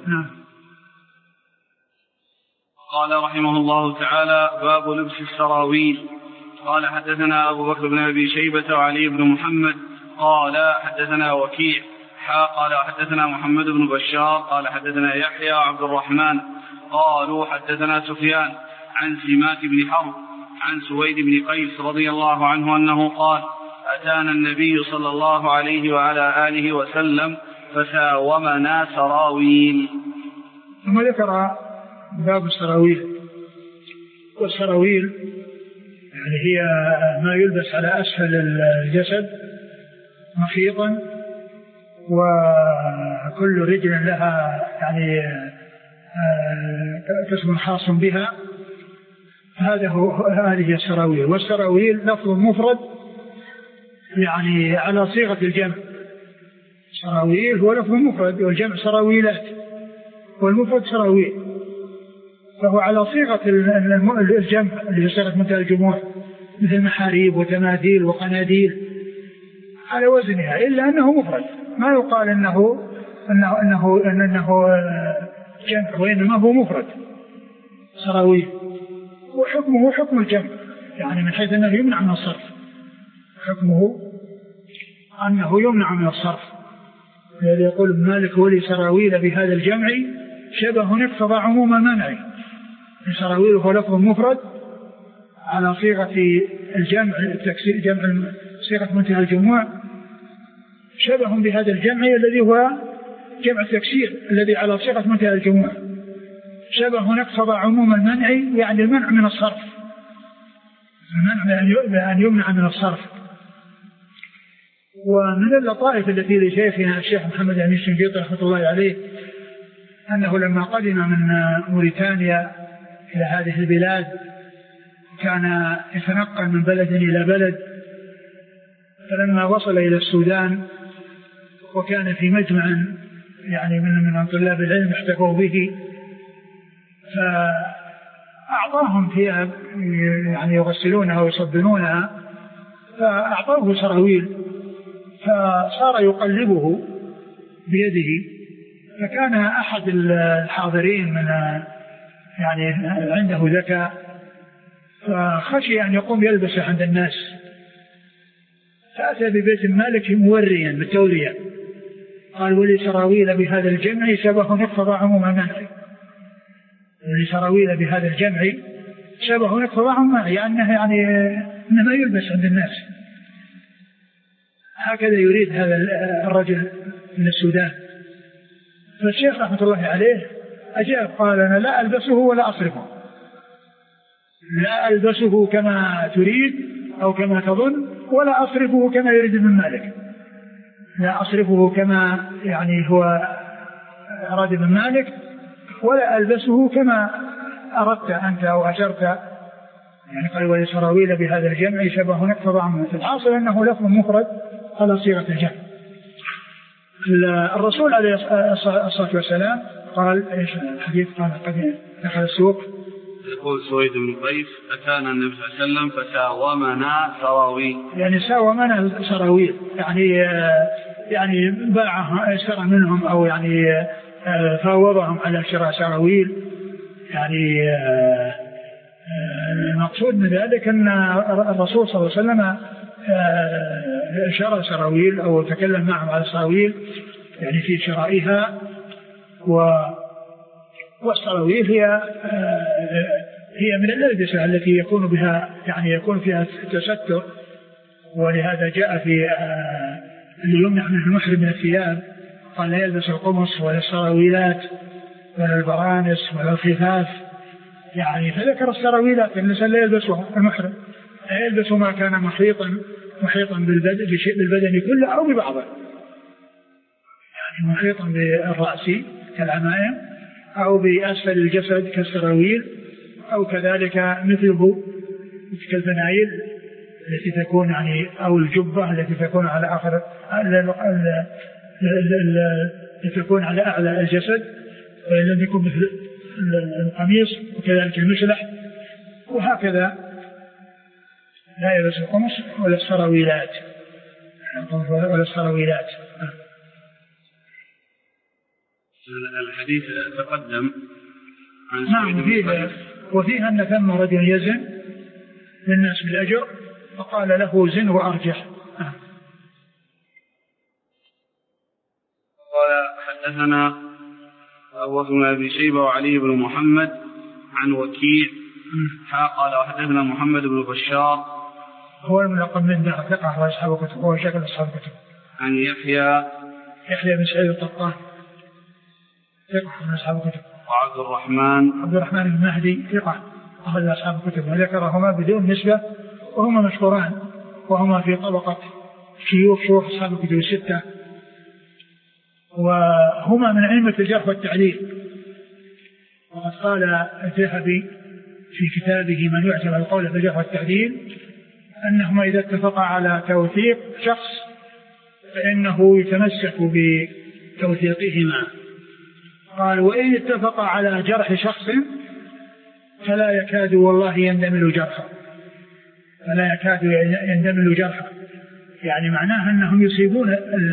قال رحمه الله تعالى: باب لبس السراويل. قال حدثنا أبو بكر بن أبي شيبة وعلي بن محمد قال حدثنا وكيع قال حدثنا محمد بن بشار قال حدثنا يحيى وعبد الرحمن قالوا حدثنا سفيان عن سماك بن حرب عن سويد بن قيس رضي الله عنه أنه قال: أتانا النبي صلى الله عليه وعلى آله وسلم فساومنا سراويل. ثم ذكر باب السراويل. والسراويل يعني هي ما يلبس على أسفل الجسد مخيطا، وكل رجل لها يعني قسم خاص بها. هذه السراويل. والسراويل لفظ مفرد يعني على صيغة الجمع. سراويل هو لفظ مفرد، والجمع سراويلات، والمفرد سراويل، فهو على صيغة الجمع اللي صيغة منتهى الجموع، مثل محاريب وتماثيل وقناديل على وزنها، إلا أنه مفرد، ما يقال أنه جمع، وإنما هو مفرد سراويل. وحكمه حكم الجمع، يعني من حيث أنه يمنع من الصرف، حكمه أنه يمنع من الصرف. الذي يقول ابن مالك: ولي سراويل بهذا الجمع شبه اقتضى عموم المنع. السراويل هو لفظ مفرد على صيغة الجمع، جمع صيغة منتهى الجموع، شبه بهذا الجمع الذي هو جمع التكسير الذي على صيغة منتهى الجموع، شبه اقتضى عموم المنع، يعني المنع من الصرف، المنع أن يمنع من الصرف. ومن اللطائف التي لشيخنا الشيخ محمد بن الشنقيطي رحمة الله عليه أنه لما قدم من موريتانيا إلى هذه البلاد كان يتنقل من بلد إلى بلد، فلما وصل إلى السودان وكان في مجمع يعني من طلاب العلم احتفوا به، فأعطاهم ثياب يعني يغسلونها ويصبنونها، فأعطوه سراويل فصار يقلبه بيده. فكان أحد الحاضرين من يعني عنده ذكاء فخشي أن يقوم يلبسه عند الناس، فأتى ببيت المالك موريا بالتورية، قال: ولي سراويل بهذا الجمع شبه اقتضى عموم المنع. ولي سراويل بهذا الجمع شبه اقتضى عموم المنع، يعني إنما يلبس عند الناس. هكذا يريد هذا الرجل من السودان. فالشيخ رحمة الله عليه أجاب قال: أنا لا ألبسه ولا أصرفه، لا ألبسه كما تريد أو كما تظن، ولا أصرفه كما يريد ابن مالك، لا أصرفه كما يعني هو أراد ابن مالك، ولا ألبسه كما أردت أنت أو أشرت. يعني قال: ولسراويل بهذا الجمع شبه اقتضى عموم. الحاصل أنه لفظ مفرد على صيغة الجمع. الرسول عليه الصلاة والسلام قال ايش الحديث؟ قال قد دخل السوق. يقول سويد بن قيس أتانا النبي صلى الله عليه وسلم فساومنا سراويل، يعني ساومنا سراويل، يعني باعها اشترى منهم أو يعني فاوضهم على شراء سراويل. يعني المقصود من ذلك أن الرسول صلى الله عليه وسلم شرى سراويل أو تكلم معهم على سراويل يعني في شرائها. والسراويل هي من الألبسة التي يكون بها يعني يكون فيها تستر، ولهذا جاء في اللي يمنع منه المحرم من الثياب قال لا يلبس القمص ولا السراويلات ولا البرانس ولا الخفاف. يعني فذكر السراويلات الإنسان لا يلبسها المحرم، لا يلبس ما كان محيطا بالبدن كله أو ببعضه، يعني محيطا بالرأس كالعمائم أو بأسفل الجسد كالسراويل، أو كذلك مثله كالبنايل التي تكون يعني أو الجبة التي تكون على آخر التي تكون على أعلى الجسد، لم يكن مثل القميص، وكذلك المشلح، وهكذا لا يلبس القمص ولا السراويلات. الحديث تقدم عن نعم فيه، وفيها أن ثم رجل يزن للناس بالأجر فقال له زن وأرجح. قال حدثنا أبو بكر بن أبي شيبة وعلي بن محمد عن وكيع قال وحدثنا محمد بن بشار هو الملقب من ثقة وأصحاب كتب، هو شكل أصحاب كتب. عن يحيى بن سعيد القطان ثقة من أصحاب كتب. وعبد الرحمن بن مهدي ثقة أخذ أصحاب كتب، وذكرهما بدون نسبة وهما مشهوران، وهما في طبقة شيوخ أصحاب كتب الستة، وهما من أئمة الجرح والتعديل. وقد قال الذهبي في كتابه من يعتبر القول في الجرح والتعديل أنهما إذا اتفقا على توثيق شخص فإنه يتمسك بتوثيقهما. قال وإن اتفقا على جرح شخص فلا يكاد والله يندمل جرحا، يعني معناها أنهم يصيبون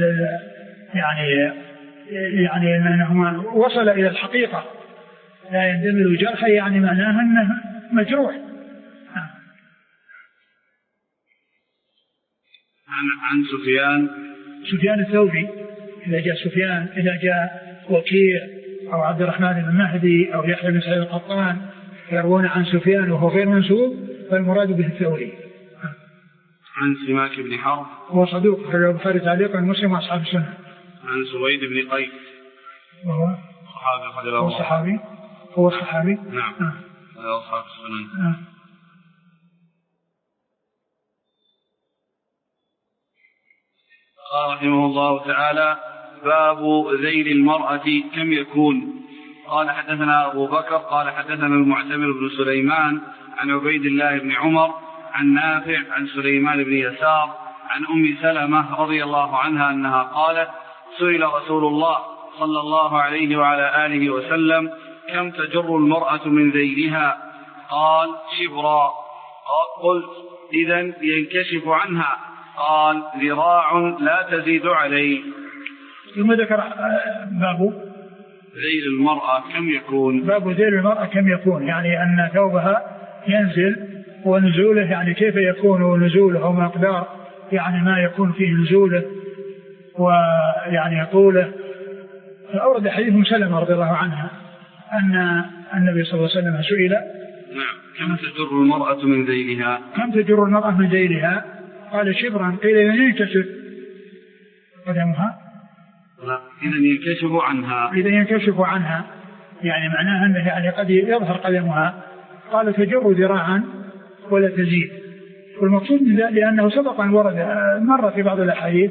يعني أنهم وصل إلى الحقيقة، لا يندمل جرحا يعني معناها أنه مجروح. عن سفيان الثوري، إذا جاء وكيع أو عبد الرحمن بن مهدي أو يحيى بن سعيد القطان يروون عن سفيان وهو غير منسوب فالمراد به الثوري. عن سماك بن حرب هو صدوق في البخاري تعليقا مسلم وأصحاب السنة. عن سويد بن قيس وهو صحابي نعم أصحاب السنن. قال رحمه الله تعالى باب ذيل المرأة كم يكون. قال حدثنا أبو بكر قال حدثنا المعتمر بن سليمان عن عبيد الله بن عمر عن نافع عن سليمان بن يسار عن أم سلمة رضي الله عنها أنها قالت سئل رسول الله صلى الله عليه وعلى آله وسلم كم تجر المرأة من ذيلها؟ قال شبرا. قلت إذن ينكشف عنها؟ قال ذراع لا تزيد عليه. ثم ذكر باب ذيل المرأة كم يكون. باب ذيل المرأة كم يكون، يعني أن ثوبها ينزل ونزوله يعني كيف يكون نزوله ومقدار يعني ما يكون فيه نزوله ويعني طوله. فأورد حديث أم سلمة رضي الله عنها أن النبي صلى الله عليه وسلم سئل نعم كم تجر المرأة من ذيلها؟ كم تجر المرأة من ذيلها؟ قال شبرا. قيل ينكشف قدمها؟ إذا ينكشف عنها يعني معناها أنه يعني قد يظهر قدمها. قال تجر ذراعا ولا تزيد. والمقصود من ذلك لأنه سبقا ورد مرة في بعض الأحاديث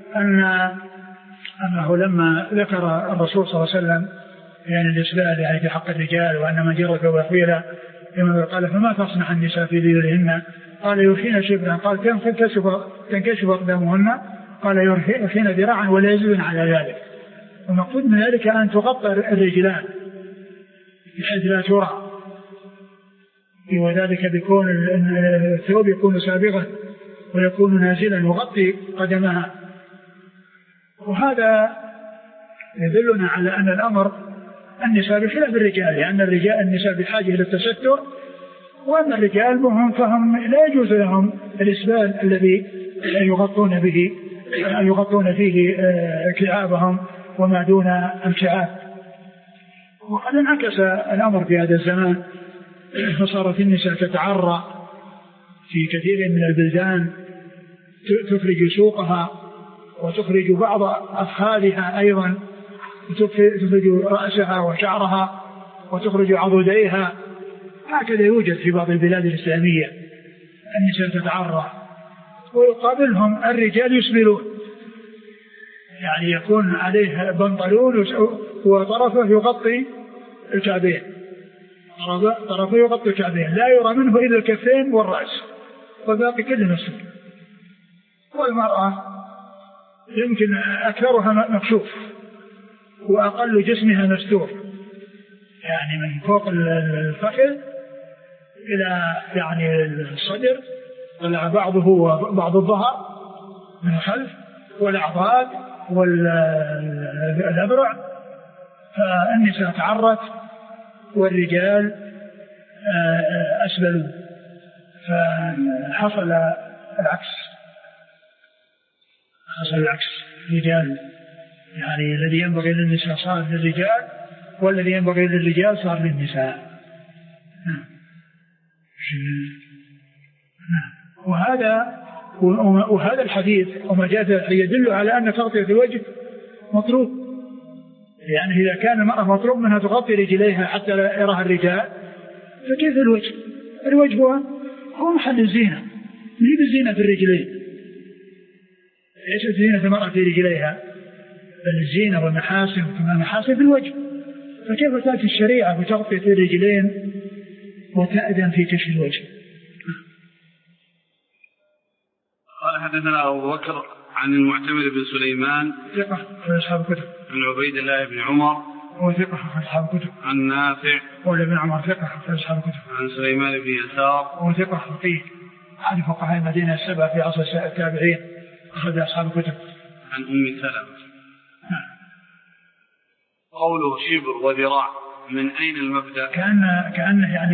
أنه لما ذكر الرسول صلى الله عليه وسلم يعني الإسبال يعني في حق الرجال وأن من جر ثوبه طويلا قال فما تصنع النساء في ذيلهن؟ قال يوفين شبرا. قال تنكشف أقدامهن؟ قال يرخين ذراعا ولا يزيدون على ذلك. والمقصود من ذلك أن تغطى الرجلان بحيث لا ترى، وذلك بيكون الثوب يكون سابغا ويكون نازلا يغطي قدمها. وهذا يدلنا على أن الأمر النساء بخلاف الرجال، لأن النساء بحاجة إلى التستر، وأما الرجال فهم لا يجوز لهم الإسبال الذي يغطون فيه كعابهم وما دون الكعاب. وقد انعكس الأمر في هذا الزمان، فصارت النساء تتعرى في كثير من البلدان، تخرج سوقها وتخرج بعض أفخاذها أيضا، تخرج رأسها وشعرها وتخرج عضديها. هكذا يوجد في بعض البلاد الإسلامية النساء تتعرى، ويقابلهم الرجال يسبلون، يعني يكون عليه بنطلون وطرفه يغطي الكعبين، طرفه يغطي الكعبين، لا يرى منه إلا الكفين والرأس والباقي كله مستور. والمرأة يمكن أكثرها مكشوف وأقل جسمها مستور، يعني من فوق الفخذ إلى يعني الصدر، طلع بعضه وبعض الظهر من الخلف والأعضاد والأذرع. فالنساء تعرت والرجال أسبلوا، فحصل العكس. الرجال يعني الذي ينبغي للنساء صار للرجال، والذي ينبغي للرجال صار للنساء. وهذا الحديث وما جاء يدل على أن تغطية الوجه مطلوب، يعني إذا كان المرأة مطلوب منها تغطي رجليها حتى لا يراها الرجال، فكيف الوجه؟ الوجه هو محل الزينة، مهي بالزينة في الرجلين. ليست زينة المرأة في رجليها، بل الزينة والمحاسن والمحاسن في الوجه. فكيف تأتي الشريعة بتغطية الرجلين وتأذن في كشف الوجه؟ قال حدثنا أبو بكر عن المعتمر بن سليمان ثقة في أصحاب الكتب، عن عبيد الله بن عمر وثقة في أصحاب الكتب، عن نافع وابن عمر ثقة في أصحاب الكتب، عن سليمان بن يسار وثقة فقيه أحد فقهاء المدينة السبعة في عصر التابعين، أخذ أصحاب الكتب. عن أم سلمة. قوله شبر وذراع، من أين المبدأ؟ كأنه يعني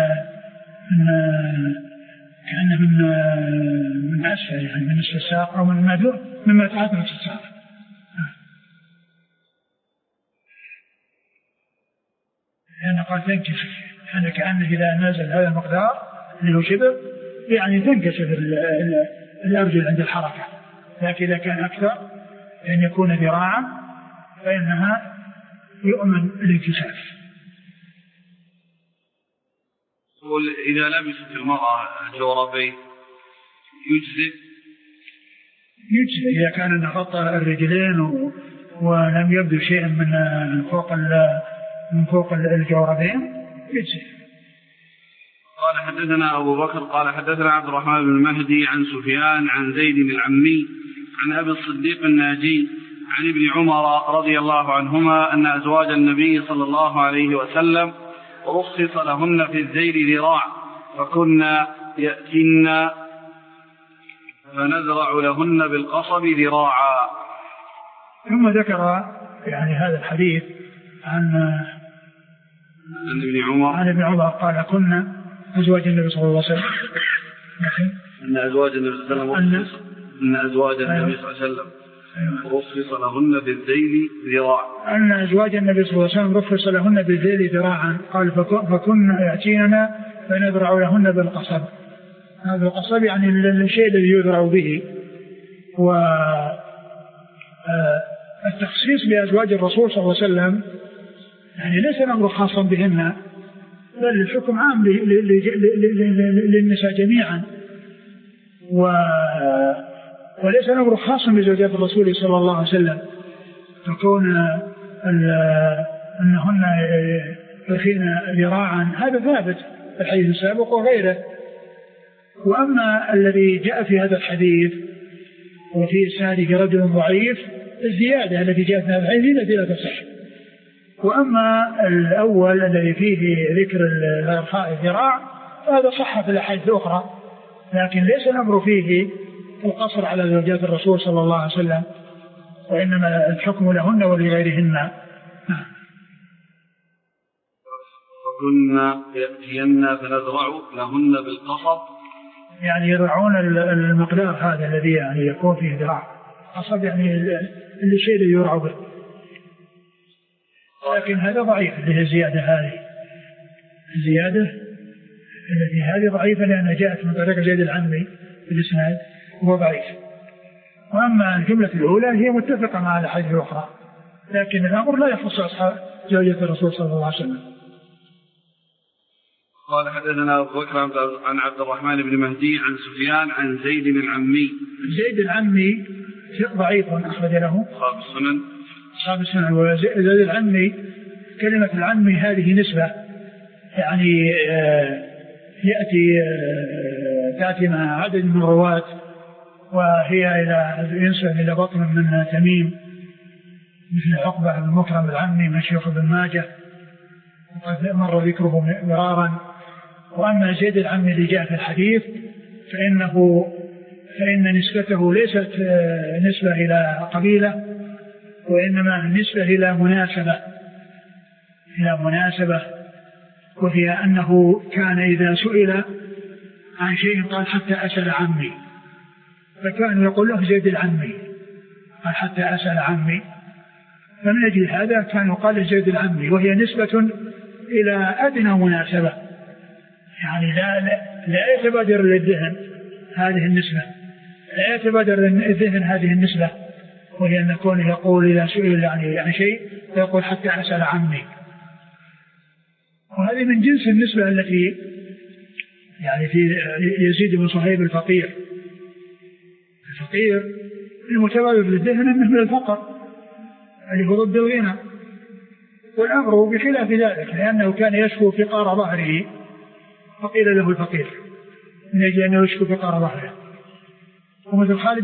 من أسفل، يعني من نصف الساق أو من مدور مما تعرف نصف الساق. لأنه قال تنكسر، يعني كأنه إذا نزل هذا المقدار اللي هو شبر يعني تنكسر الأرجل عند الحركة، لكن إذا كان أكثر أن يكون ذراعا فإنها يؤمن الانكساف. إذا لبست المرأة جوربين يجزئ إذا كان غطى الرجلين ولم يبدو شيء من فوق الجوربين يجزئ. قال حدثنا أبو بكر قال حدثنا عبد الرحمن بن المهدي عن سفيان عن زيد العمي عن أبي الصديق الناجي عن ابن عمر رضي الله عنهما أن أزواج النبي صلى الله عليه وسلم رخص لهن في الذيل ذراع، فكنا يأتين فنزرع لهن بالقصب ذراعا. ثم ذكر يعني هذا الحديث عن ابن عمر قال كنا أزواج النبي صلى الله عليه وسلم أن أزواج النبي صلى الله عليه وسلم رخص لهن بالذيل ذراع، أن أزواج النبي صلى الله عليه وسلم رخص لهن بالذيل ذراعا. قال فكنا يأتيننا فنذرع لهن بالقصب. هذا القصب يعني الشيء الذي يذرع به. والتخصيص بأزواج الرسول صلى الله عليه وسلم يعني ليس الأمر خاصا بهن، بل الحكم عام للنساء جميعا، وليس الأمر خاصا بزوجات الرسول صلى الله عليه وسلم، فكون أنهن يرخين ذراعا هذا ثابت في الحديث السابق وغيره. وأما الذي جاء في هذا الحديث وفي إسناده رجل ضعيف، الزيادة التي جاءت من الحديث التي لا تصح. وأما الأول الذي فيه ذكر إرخاء الذراع هذا صح في الأحاديث الأخرى، لكن ليس الأمر فيه القصر على زوجات الرسول صلى الله عليه وسلم، وإنما الحكم لهن ولغيرهن. فكنا يأتين فنزرع لهن بالقصب، يعني يضعون المقدار هذا الذي يعني يكون فيه ذراع، قصب يعني الشيء الذي يرعى به، لكن هذا ضعيف. اللي هي الزيادة هذه، الزيادة التي هذه ضعيفة لأنها جاءت من طريق زيد العمي في الإسناد وهو ضعيف. وأما الجملة الأولى هي متفقة مع الأحاديث الأخرى، لكن الأمر لا يخص أصحاب زوجة الرسول صلى الله عليه وسلم. قال حدثنا أبو بكر عن عبد الرحمن بن مهدي عن سفيان عن زيد العمي. زيد العمي ضعيف أخرج له أصحاب السنن. وزيد العمي، كلمة العمي هذه نسبة، يعني تأتي مع عدد من الرواة، وهي ينسب إلى بطن من تميم مثل عقبة بن مكرم العمي من شيوخ ابن ماجه، وقد مر ذكره مرارا. وأما زيد العمي اللي جاء في الحديث فإن نسبته ليست نسبة إلى قبيلة، وإنما نسبة إلى مناسبة، وهي أنه كان إذا سئل عن شيء قال حتى أسأل عمي، فكان يقول له زيد العمي، قال حتى أسأل عمي، فمن أجل هذا كان يقال زيد العمي، وهي نسبة إلى أدنى مناسبة، يعني لا يتبادر للذهن هذه النسبة، لا يتبادر للذهن هذه النسبة، وهي أن يكون يقول إذا سئل يعني شيء فيقول حتى أسأل عمي. وهذه من جنس النسبة التي يعني في يزيد بن صهيب الفقير المتبادر للذهن من الفقر اللي هو ضد الغنى، والأمر بخلاف ذلك، لأنه كان يشكو فقار ظهره فقيل له الفقير من أجل أنه يشكو فقار ظهره. ومثل خالد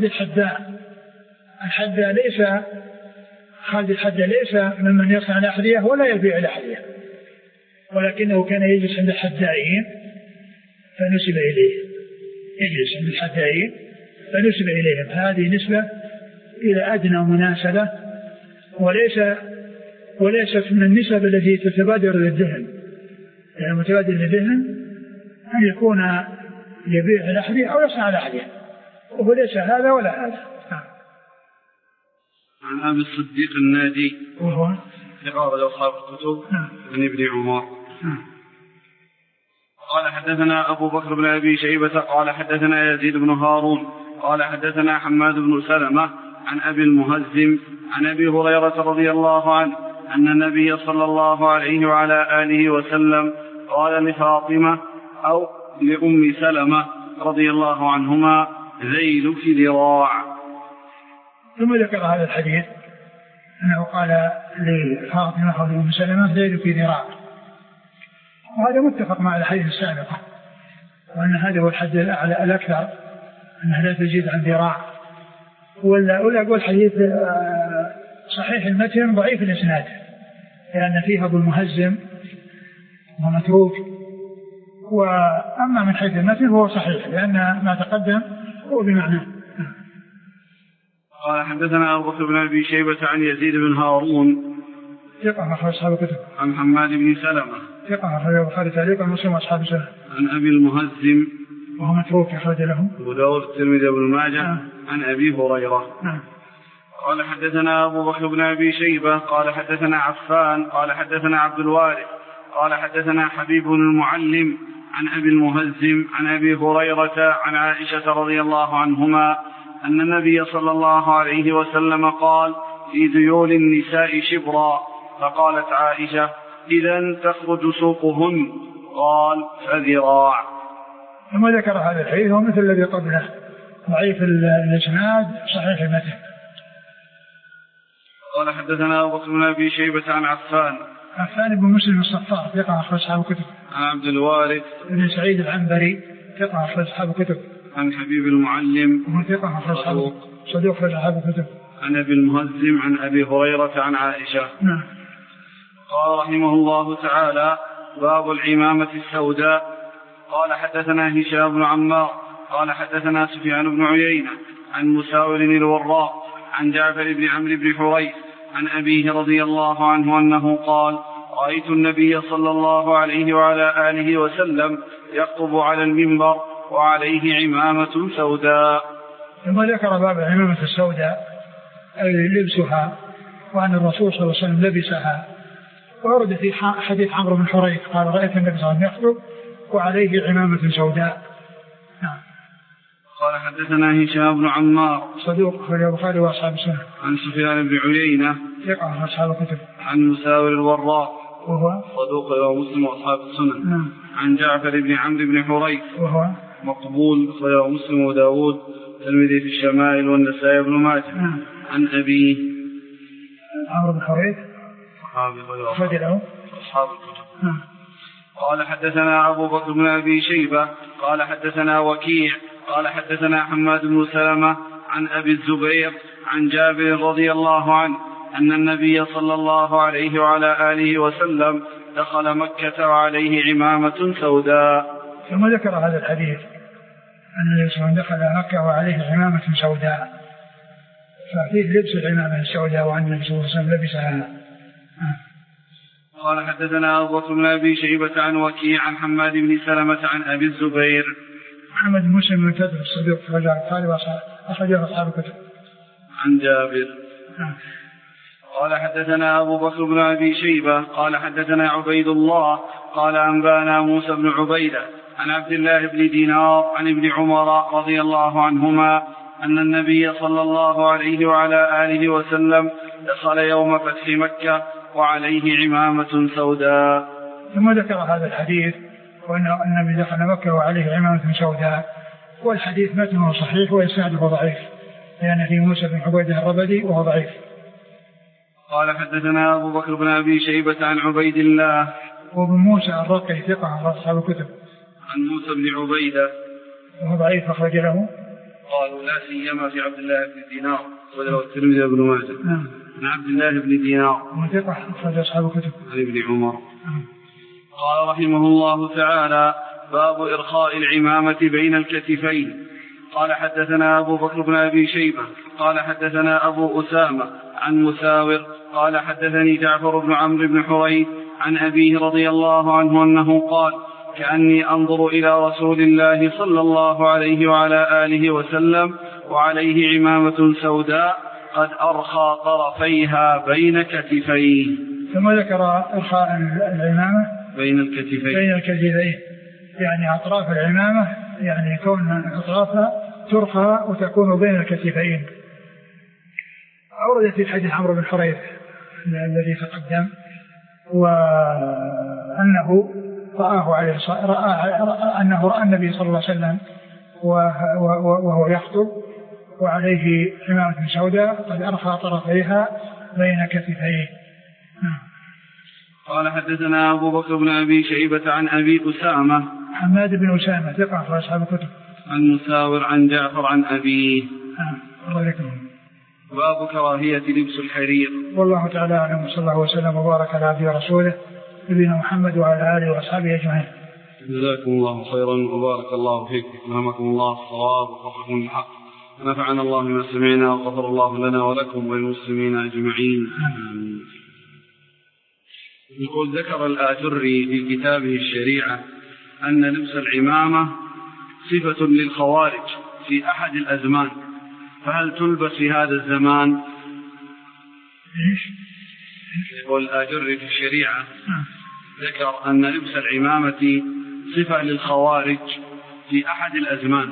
الحداء ليس ممن يصنع الأحذية ولا يبيع الأحذية، ولكنه كان يجلس عند الحدائين فنسب إليهم، هذه نسبة إلى أدنى مناسبة، وليست من النسب التي تتبادر للذهن. يعني المتبادر للذهن أن يكون يبيع الأحذية أو يصنع الأحذية، وهو ليس هذا ولا هذا. عن أبي الصديق النادي وهو ثقة أصحاب الكتب عن ابن عمر. قال حدثنا أبو بكر بن أبي شيبة قال حدثنا يزيد بن هارون قال حدثنا حماد بن سلمة عن أبي المهزم عن أبي هريرة رضي الله عنه أن النبي صلى الله عليه وعلى آله وسلم قال لفاطمة أو لأم سلمة رضي الله عنهما ذيلك ذراع. ثم ذكر هذا الحديث أنه قال لفاطمة أو لأم سلمة ذيلك ذراع، وهذا متفق مع الحديث السابقة، وأن هذا هو الحد الأعلى الأكثر، أنها لا تزيد عن ذراع. ولا أقول حديث صحيح المتن ضعيف الإسناد، لأن فيها أبو المهزم ومتروك، وأما من حيث المتن هو صحيح لأن ما تقدم هو بمعنى. قال حدثنا أبو بكر بن أبي شيبة عن يزيد بن هارون ثقة أخرج أصحاب الكتب عن حماد بن سلمة ثقة أخرج البخاري تعليقا ومسلم أصحاب السنن عن أبي المهزم وهو متروك أخرج له أبو داود الترمذي وابن ماجه عن أبي هريرة. قال حدثنا أبو بكر بن أبي شيبة قال حدثنا عفان قال حدثنا عبد الوارث قال حدثنا حبيب بن المعلم عن أبي المهزم عن أبي هريرة عن عائشة رضي الله عنهما أن النبي صلى الله عليه وسلم قال في ذيول النساء شبرا، فقالت عائشة إذن تخرج سوقهن، قال فذراع. ثم ذكر هذا الحديث ومثل الذي قبله ضعيف الإسناد صحيح المتن. قال حدثنا أبو بكر بن أبي شيبة عن عفان بن مسلم الصفار ثقة أخرج أصحاب الكتب عن عبد الوارث بن سعيد العنبري ثقة أخرج أصحاب الكتب عن حبيب المعلم صدوق في أصحاب الكتب. عن أبي المهزم عن أبي هريرة عن عائشة. نعم. قال رحمه الله تعالى: باب العمامة السوداء. قال حدثنا هشام بن عمار قال حدثنا سفيان بن عيينة عن مساور الوراق عن جعفر بن عمرو بن حريث عن أبيه رضي الله عنه أنه قال: رأيت النبي صلى الله عليه وعلى آله وسلم يخطب على المنبر وعليه عمامة سوداء. ثم ذكر باب العمامة السوداء أي لبسها، وأن الرسول صلى الله عليه وسلم لبسها. وورد في حديث عمرو بن حريث قال: رأيت النبي صلى الله عليه وسلم يخطب وعليه عمامة سوداء. نعم. قال حدثنا هشام بن عمار صدوق في البخاري وأصحاب السنة. عن سفيان بن عيينة ثقة أصحاب الكتب. عن مساور الوراق وهو صدوق ومسلم وأصحاب السنة. نعم. عن جعفر بن عمرو بن حريث وهو مقبول أخرجه مسلم وداود الترمذي في الشمائل والنسائي بن ماجه. نعم. عن أبيه عمرو بن حريث صحابي له أصحاب الكتب. نعم. قال حدثنا أبو بكر بن أبي شيبة قال حدثنا وكيع قال حدثنا حماد بن سلمة عن أبي الزبير عن جابر رضي الله عنه أن النبي صلى الله عليه وعلى آله وسلم دخل مكة وعليه عمامة سوداء. ثم ذكر هذا الحديث أن النبي صلى الله عليه وسلم دخل مكة وعليه عمامة سوداء، ففيه لبس العمامة السوداء وأن النبي صلى الله عليه وسلم لبسها. قال حدثنا أبو بكر بن أبي شيبة عن وكيع عن حماد بن سلمة عن أبي الزبير. محمد بن مسلم من تدرس الصديق في رجال البخاري وأخرجه أصحاب الكتب. عن جابر. قال حدثنا أبو بكر بن أبي شيبة قال حدثنا عبيد الله قال أنبانا موسى بن عبيدة عن عبد الله بن دينار عن ابن عمر رضي الله عنهما أن النبي صلى الله عليه وعلى آله وسلم دخل يوم فتح مكة وعليه عمامة سوداء. ثم ذكر هذا الحديث وأن النبي دخل مكة وعليه عمامة سوداء، والحديث متنه صحيح وإسناده ضعيف، لأن في موسى بن عبيدة الربدي وهو ضعيف. قال حدثنا أبو بكر بن أبي شيبة عن عبيد الله وابن موسى الرقي ثقة أصحاب الكتب. عن موسى بن عبيدة وهو ضعيف أخرج له قالوا لا سيما في عبد الله بن دينار وله الترمذي وابن ماجه. عن عبد الله بن دينار وثقة أخرج أصحاب الكتب. عن ابن عمر. قال رحمه الله تعالى: باب إرخاء العمامة بين الكتفين. قال حدثنا أبو بكر بن أبي شيبة قال حدثنا أبو أسامة عن مساور قال حدثني جعفر بن عمرو بن حريث عن أبيه رضي الله عنه أنه قال: كأني أنظر إلى رسول الله صلى الله عليه وعلى آله وسلم وعليه عمامة سوداء قد أرخى طرفيها بين كتفيه. ثم ذكر إرخاء العمامة بين الكتفين، يعني أطراف العمامة، يعني كون أطرافها ترخى وتكون بين الكتفين. أورد في حديث عمرو بن حريث الذي تقدم، وأنه رأى النبي صلى الله عليه وسلم وهو يخطب وعليه عمامة سوداء قد أرخى طرفيها بين كتفيه. قال حدثنا أبو بكر بن أبي شيبة عن أبي أسامة حماد بن أسامة ثقة في أصحاب الكتب. عن مساور عن جعفر عن أبيه. باب كراهية لبس الحرير. والله تعالى أعلم، وصلى الله وسلم وبارك على عبده ورسوله نبينا محمد وعلى آله وأصحابه أجمعين. جزاكم الله خيرا وبارك الله فيكم، ألهمكم الله الصواب ووفقكم للحق، نفعنا الله بما سمعنا وغفر الله لنا ولكم وللمسلمين أجمعين. يقول: ذكر الآجري في كتابه الشريعة أن لبس العمامة صفة للخوارج في أحد الأزمان، فهل تلبس في هذا الزمان؟ يقول الآجري في الشريعة ذكر أن لبس العمامة صفة للخوارج في أحد الأزمان،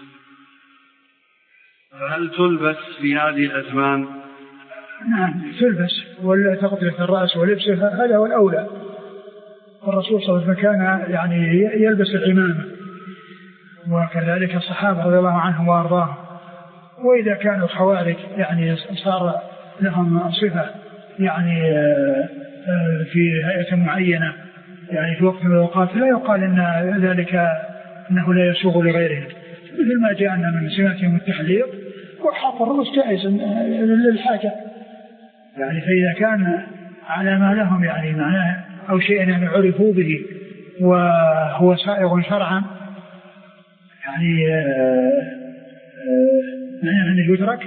فهل تلبس في هذه الأزمان؟ نعم تلبس، ولا تغطية الرأس ولبسها هذا هو الأولى. الرسول صلى الله عليه وسلم كان يعني يلبس العمامة، وكذلك الصحابة رضي الله عنهم وأرضاهم. وإذا كانوا خوارج يعني صار لهم صفة يعني في هيئة معينة يعني في وقت من الأوقات، لا يقال إن ذلك أنه لا يسوغ لغيرهم، مثل ما جاءنا من سماتهم التحليق، وحاط الرؤوس جائز للحاجة يعني. فإذا كان على ما لهم يعني معناه أو شيء يعني عرفوا به وهو سائغ شرعا يعني أنه يترك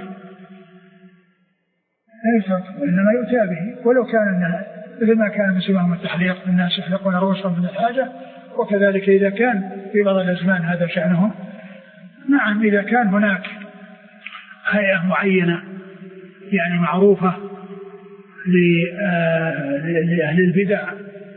إنما يؤتى به، ولو كان مثل ما كان من سماتهم التحليق الناس يحلقون رؤوسهم من الحاجة، وكذلك إذا كان في بعض الأزمان هذا شأنهم. نعم إذا كان هناك هيئة معينة يعني معروفة لأهل البدع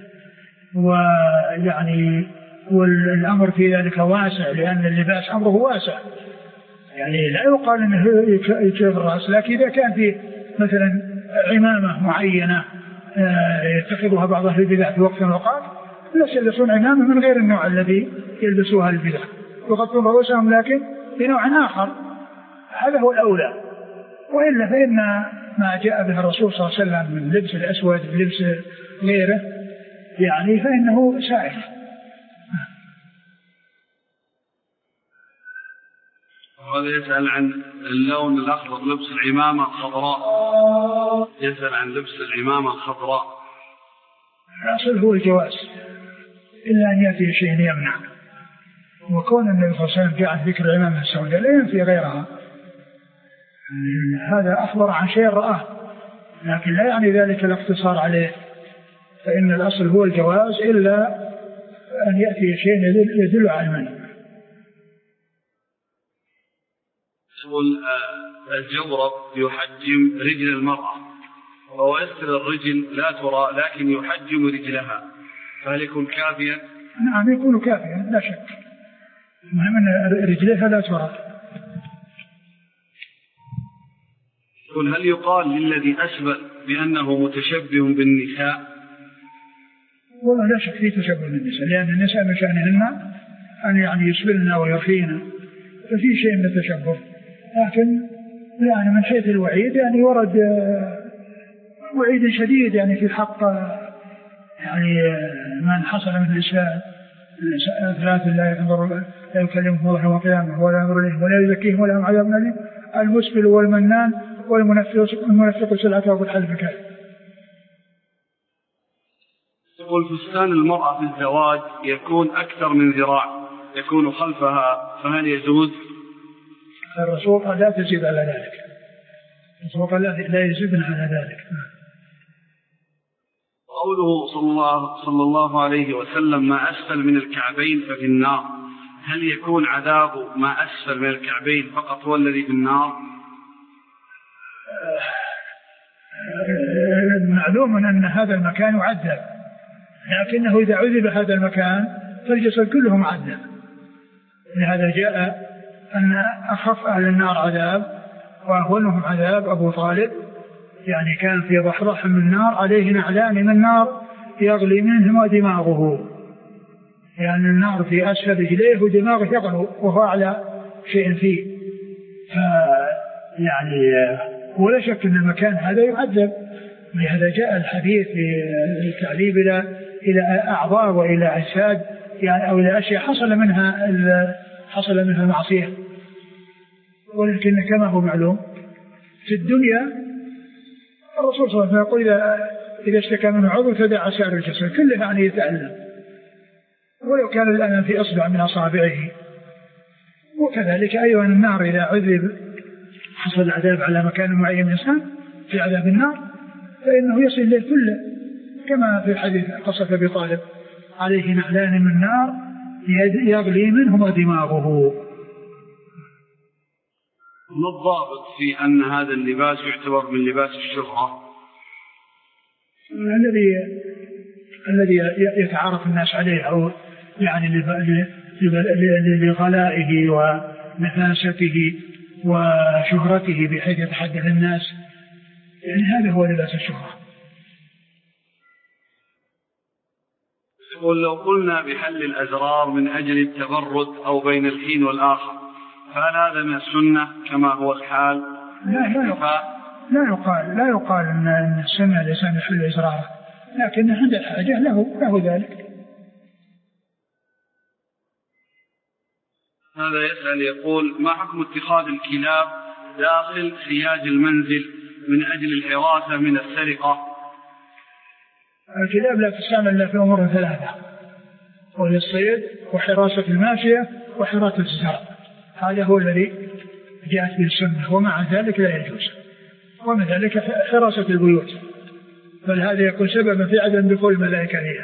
ويعني والأمر في ذلك واسع، لأن اللباس أمره واسع يعني لا يقال أنه يكشف الرأس، لكن إذا كان في مثلا عمامة معينة يتخذها بعض أهل البدع في وقت من الأوقات، الناس يلبسون عمامة من غير النوع الذي يلبسوها البدع، يغطون رؤوسهم لكن بنوع آخر، هذا هو الأولى. وإلا فإن ما جاء به الرسول صلى الله عليه وسلم من لبس الأسود لبس غيره يعني فإنه سائر. وهذا يسأل عن اللون الأخضر لبس العمامة الخضراء، يسأل عن لبس العمامة الخضراء. الأصل هو الجواز إلا أن يأتي شيء يمنع، وكون النبي صلى الله عليه وسلم جاء عن ذكر العمامة السوداء لا ينفي غيرها، هذا أخبر عن شيء رآه، لكن لا يعني ذلك الاقتصار عليه، فإن الأصل هو الجواز إلا أن يأتي شيء يدل على المنع. الجورب يحجم رجل المرأة وهو يستر الرجل لا ترى لكن يحجم رجلها، فهل يكون كافيا؟ نعم يكون كافيا لا شك، المهم أن رجلها لا ترى. هل يقال للذي أسبل بأنه متشبه بالنساء؟ والله لا شك في تشبه بالنساء، لأن النساء من شأنهن أن يعني يسبلن ويرخين، ففي شيء من التشبه، لكن يعني من حيث الوعيد يعني ورد وعيد شديد يعني في حق يعني من حصل من الإسلام ثلاث لا يكلمهم الله يوم القيامة ولا ينظر إليهم ولا يزكيهم ولا هم عذاب أليم، المسبل والمنان والمنفق سلعته بالحلف الكاذب. يقول فستان المرأة في الزواج يكون أكثر من ذراع يكون خلفها، فهل يجوز؟ الرسول قال لا تزيد على ذلك، الرسول قال لا يزيدنا على ذلك. قوله صلى الله عليه وسلم ما أسفل من الكعبين ففي النار، هل يكون عذاب ما أسفل من الكعبين فقط هو الذي في النار؟ معلوم أن هذا المكان يعذب، لكنه إذا عذب هذا المكان فالجسد كله معذب، لهذا جاء أن أخف أهل النار عذاب وأهونهم عذاب أبو طالب، يعني كان في ضحضح من النار عليه نعلان من نار يغلي منهما دماغه، يعني النار في أسفل رجليه ودماغه يغلو وهو أعلى شيء فيه، يعني ولا شك أن المكان هذا يعذب. لهذا جاء الحديث في التعذيب إلى أعضاء وإلى أجساد يعني أو إلى أشياء حصل منها معصية، ولكن كما هو معلوم في الدنيا الرسول صلى الله عليه وسلم يقول إذا اشتكى منه عضو تداعى سائر الجسد كله يعني يتألم، ولو كان الألم في أصبع من أصابعه. وكذلك أيضا النار إذا عذب حصل العذاب على مكان معين من الإنسان في عذاب النار فإنه يصل إليه كله، كما في الحديث قصة أبي طالب عليه نعلان من نار يغلي منهما دماغه. ما الضابط في أن هذا اللباس يعتبر من لباس الشهرة؟ الذي يتعارف الناس عليه أو يعني لغلائه ونفاسته وشهرته بحيث يتحدث الناس، يعني هذا هو لباس الشهرة. يقول لو قلنا بحل الأزرار من أجل التبرد أو بين الحين والآخر فهل هذا من السنة كما هو الحال؟ لا يقال أن السنة الإنسان يحل إزراره، لكن عند الحاجة له ذلك. هذا يسأل يقول: ما حكم اتخاذ الكلاب داخل سياج المنزل من أجل الحراسة من السرقة؟ الكلاب لا تستعمل إلا في أمور ثلاثة: وللصيد وحراسة الماشية وحراسة الزرع. هذا هو الذي جاءت به السنة، ومع ذلك لا يجوز. ومن ذلك حراسة البيوت، بل هذا يكون سببا في عدم دخول الملائكة فيها.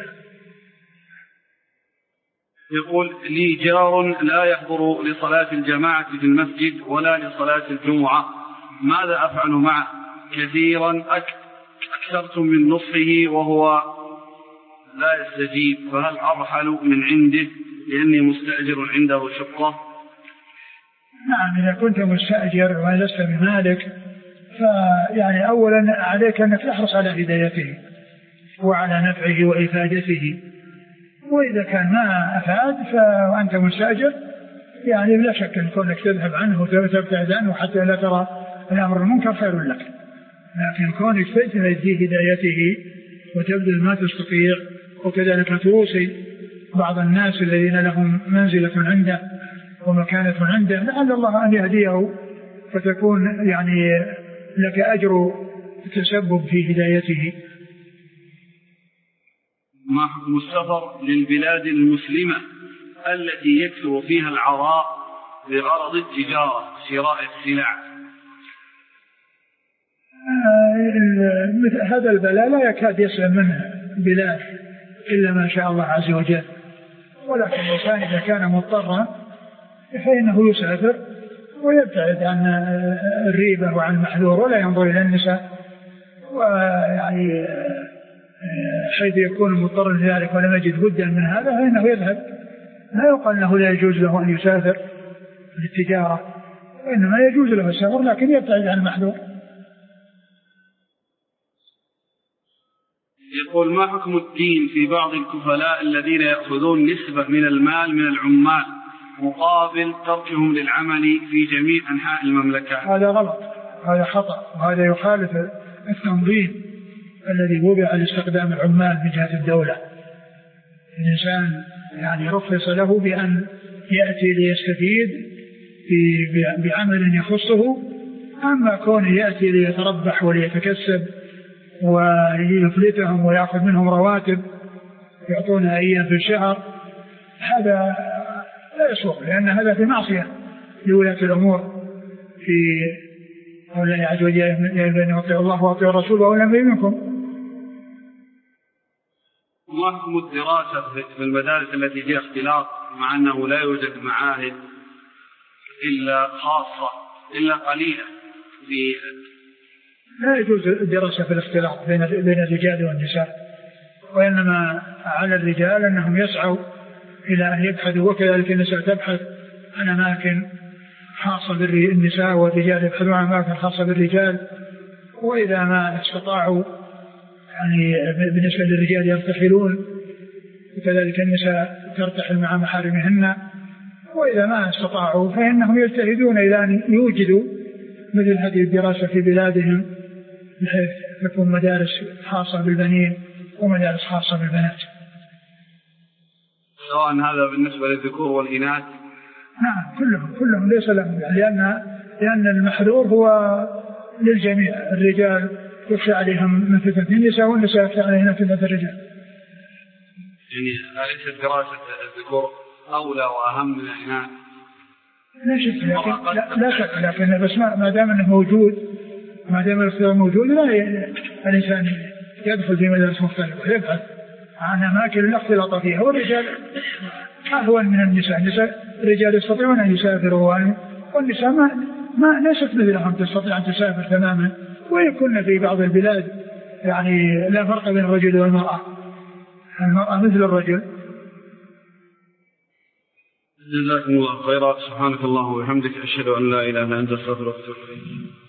يقول: لي جار لا يحضر لصلاة الجماعة في المسجد ولا لصلاة الجمعة، ماذا أفعل معه؟ كثيرا أكثرت من نصفه وهو لا يستجيب، فهل أرحل من عنده لأني مستأجر عنده شقة؟ نعم، إذا كنت مستأجر ولست بمالك فيعني أولا عليك أن تحرص على هدايته وعلى نفعه وإفادته، وإذا كان ما أفاد فأنت مستأجر يعني لا شك أن كونك تذهب عنه وتبتعد عنه حتى لا ترى الأمر المنكر خير لك، لكن كونك تجتهد في هدايته وتبذل ما تستطيع، وكذلك توصي بعض الناس الذين لهم منزلة عنده ومكانة عنده لعل الله أن يهديه فتكون يعني لك أجر تسبب في هدايته. ما حكم السفر للبلاد المسلمة التي يكثر فيها العراء بغرض التجارة شراء السلع؟ هذا البلاء لا يكاد يسلم منه بلاد إلا ما شاء الله عز وجل، ولكن الإنسان إذا كان مضطرا فإنه يسافر ويبتعد عن الريبة وعن المحذور ولا ينظر إلى النساء، ويعني حيث يكون مضطرا لذلك ولم يجد بدا من هذا فإنه يذهب. لا يقال له لا يجوز له أن يسافر للتجارة، وإنما يجوز له السفر لكن يبتعد عن المحذور. يقول: ما حكم الدين في بعض الكفلاء الذين يأخذون نسبة من المال من العمال مقابل تركهم للعمل في جميع أنحاء المملكة؟ هذا غلط، هذا خطأ، وهذا يخالف التنظيم الذي وضع لاستخدام العمال من جهة الدولة. الإنسان يعني رخص له بأن يأتي ليستفيد بعمل يخصه، أما كونه يأتي ليتربح وليتكسب ويفلتهم ويأخذ منهم رواتب يعطونها أيام في الشهر، هذا لا يصلح، لأن هذا في معصية لولاة الأمور في قول الله عز وجل: يا أيها أطيعوا الله وأطيعوا الرسول وأولي الأمر منكم. ما حكم الدراسة في المدارس التي فيها اختلاط مع أنه لا يوجد معاهد إلا خاصة إلا قليلة لا يجوز الدراسة في الاختلاط بين الرجال والنساء، وإنما على الرجال أنهم يسعوا إلى أن يبحثوا، وكذلك النساء تبحث عن أماكن خاصة بالنساء، والرجال يبحثون عن أماكن خاصة بالرجال. وإذا ما استطاعوا يعني بالنسبة للرجال يرتحلون، وكذلك النساء ترتحل مع محارمهن. وإذا ما استطاعوا فإنهم يجتهدون إلى أن يوجدوا مثل هذه الدراسة في بلادهم، بحيث تكون مدارس خاصة بالبنين ومدارس خاصة بالبنات. سواء هذا بالنسبة للذكور والإناث؟ نعم، كلهم ليس لهم، لأن المحذور هو للجميع. الرجال يخشى عليهم من فتنة النساء، والنساء يخشى عليهم من فتنة الرجال. يعني أليست دراسة الذكور أولى وأهم من الإناث؟ لا شك، لكن بس ما دام أنه موجود، ما دام الاختيار موجود، لا الإنسان يدخل في مدارس مختلفة ويبحث عن أماكن الاختلاط فيها. والرجال أهون من النساء. الرجال يستطيعون أن يسافروا، والنساء ما ليست مثلهم تستطيع أن تسافر تماما، ويكون في بعض البلاد يعني لا فرق بين الرجل والمرأة، المرأة مثل الرجل. جزاكم الله خيرا. سبحانك اللهم وبحمدك، أشهد أن لا إله إلا أنت، أستغفرك وأتوب إليك.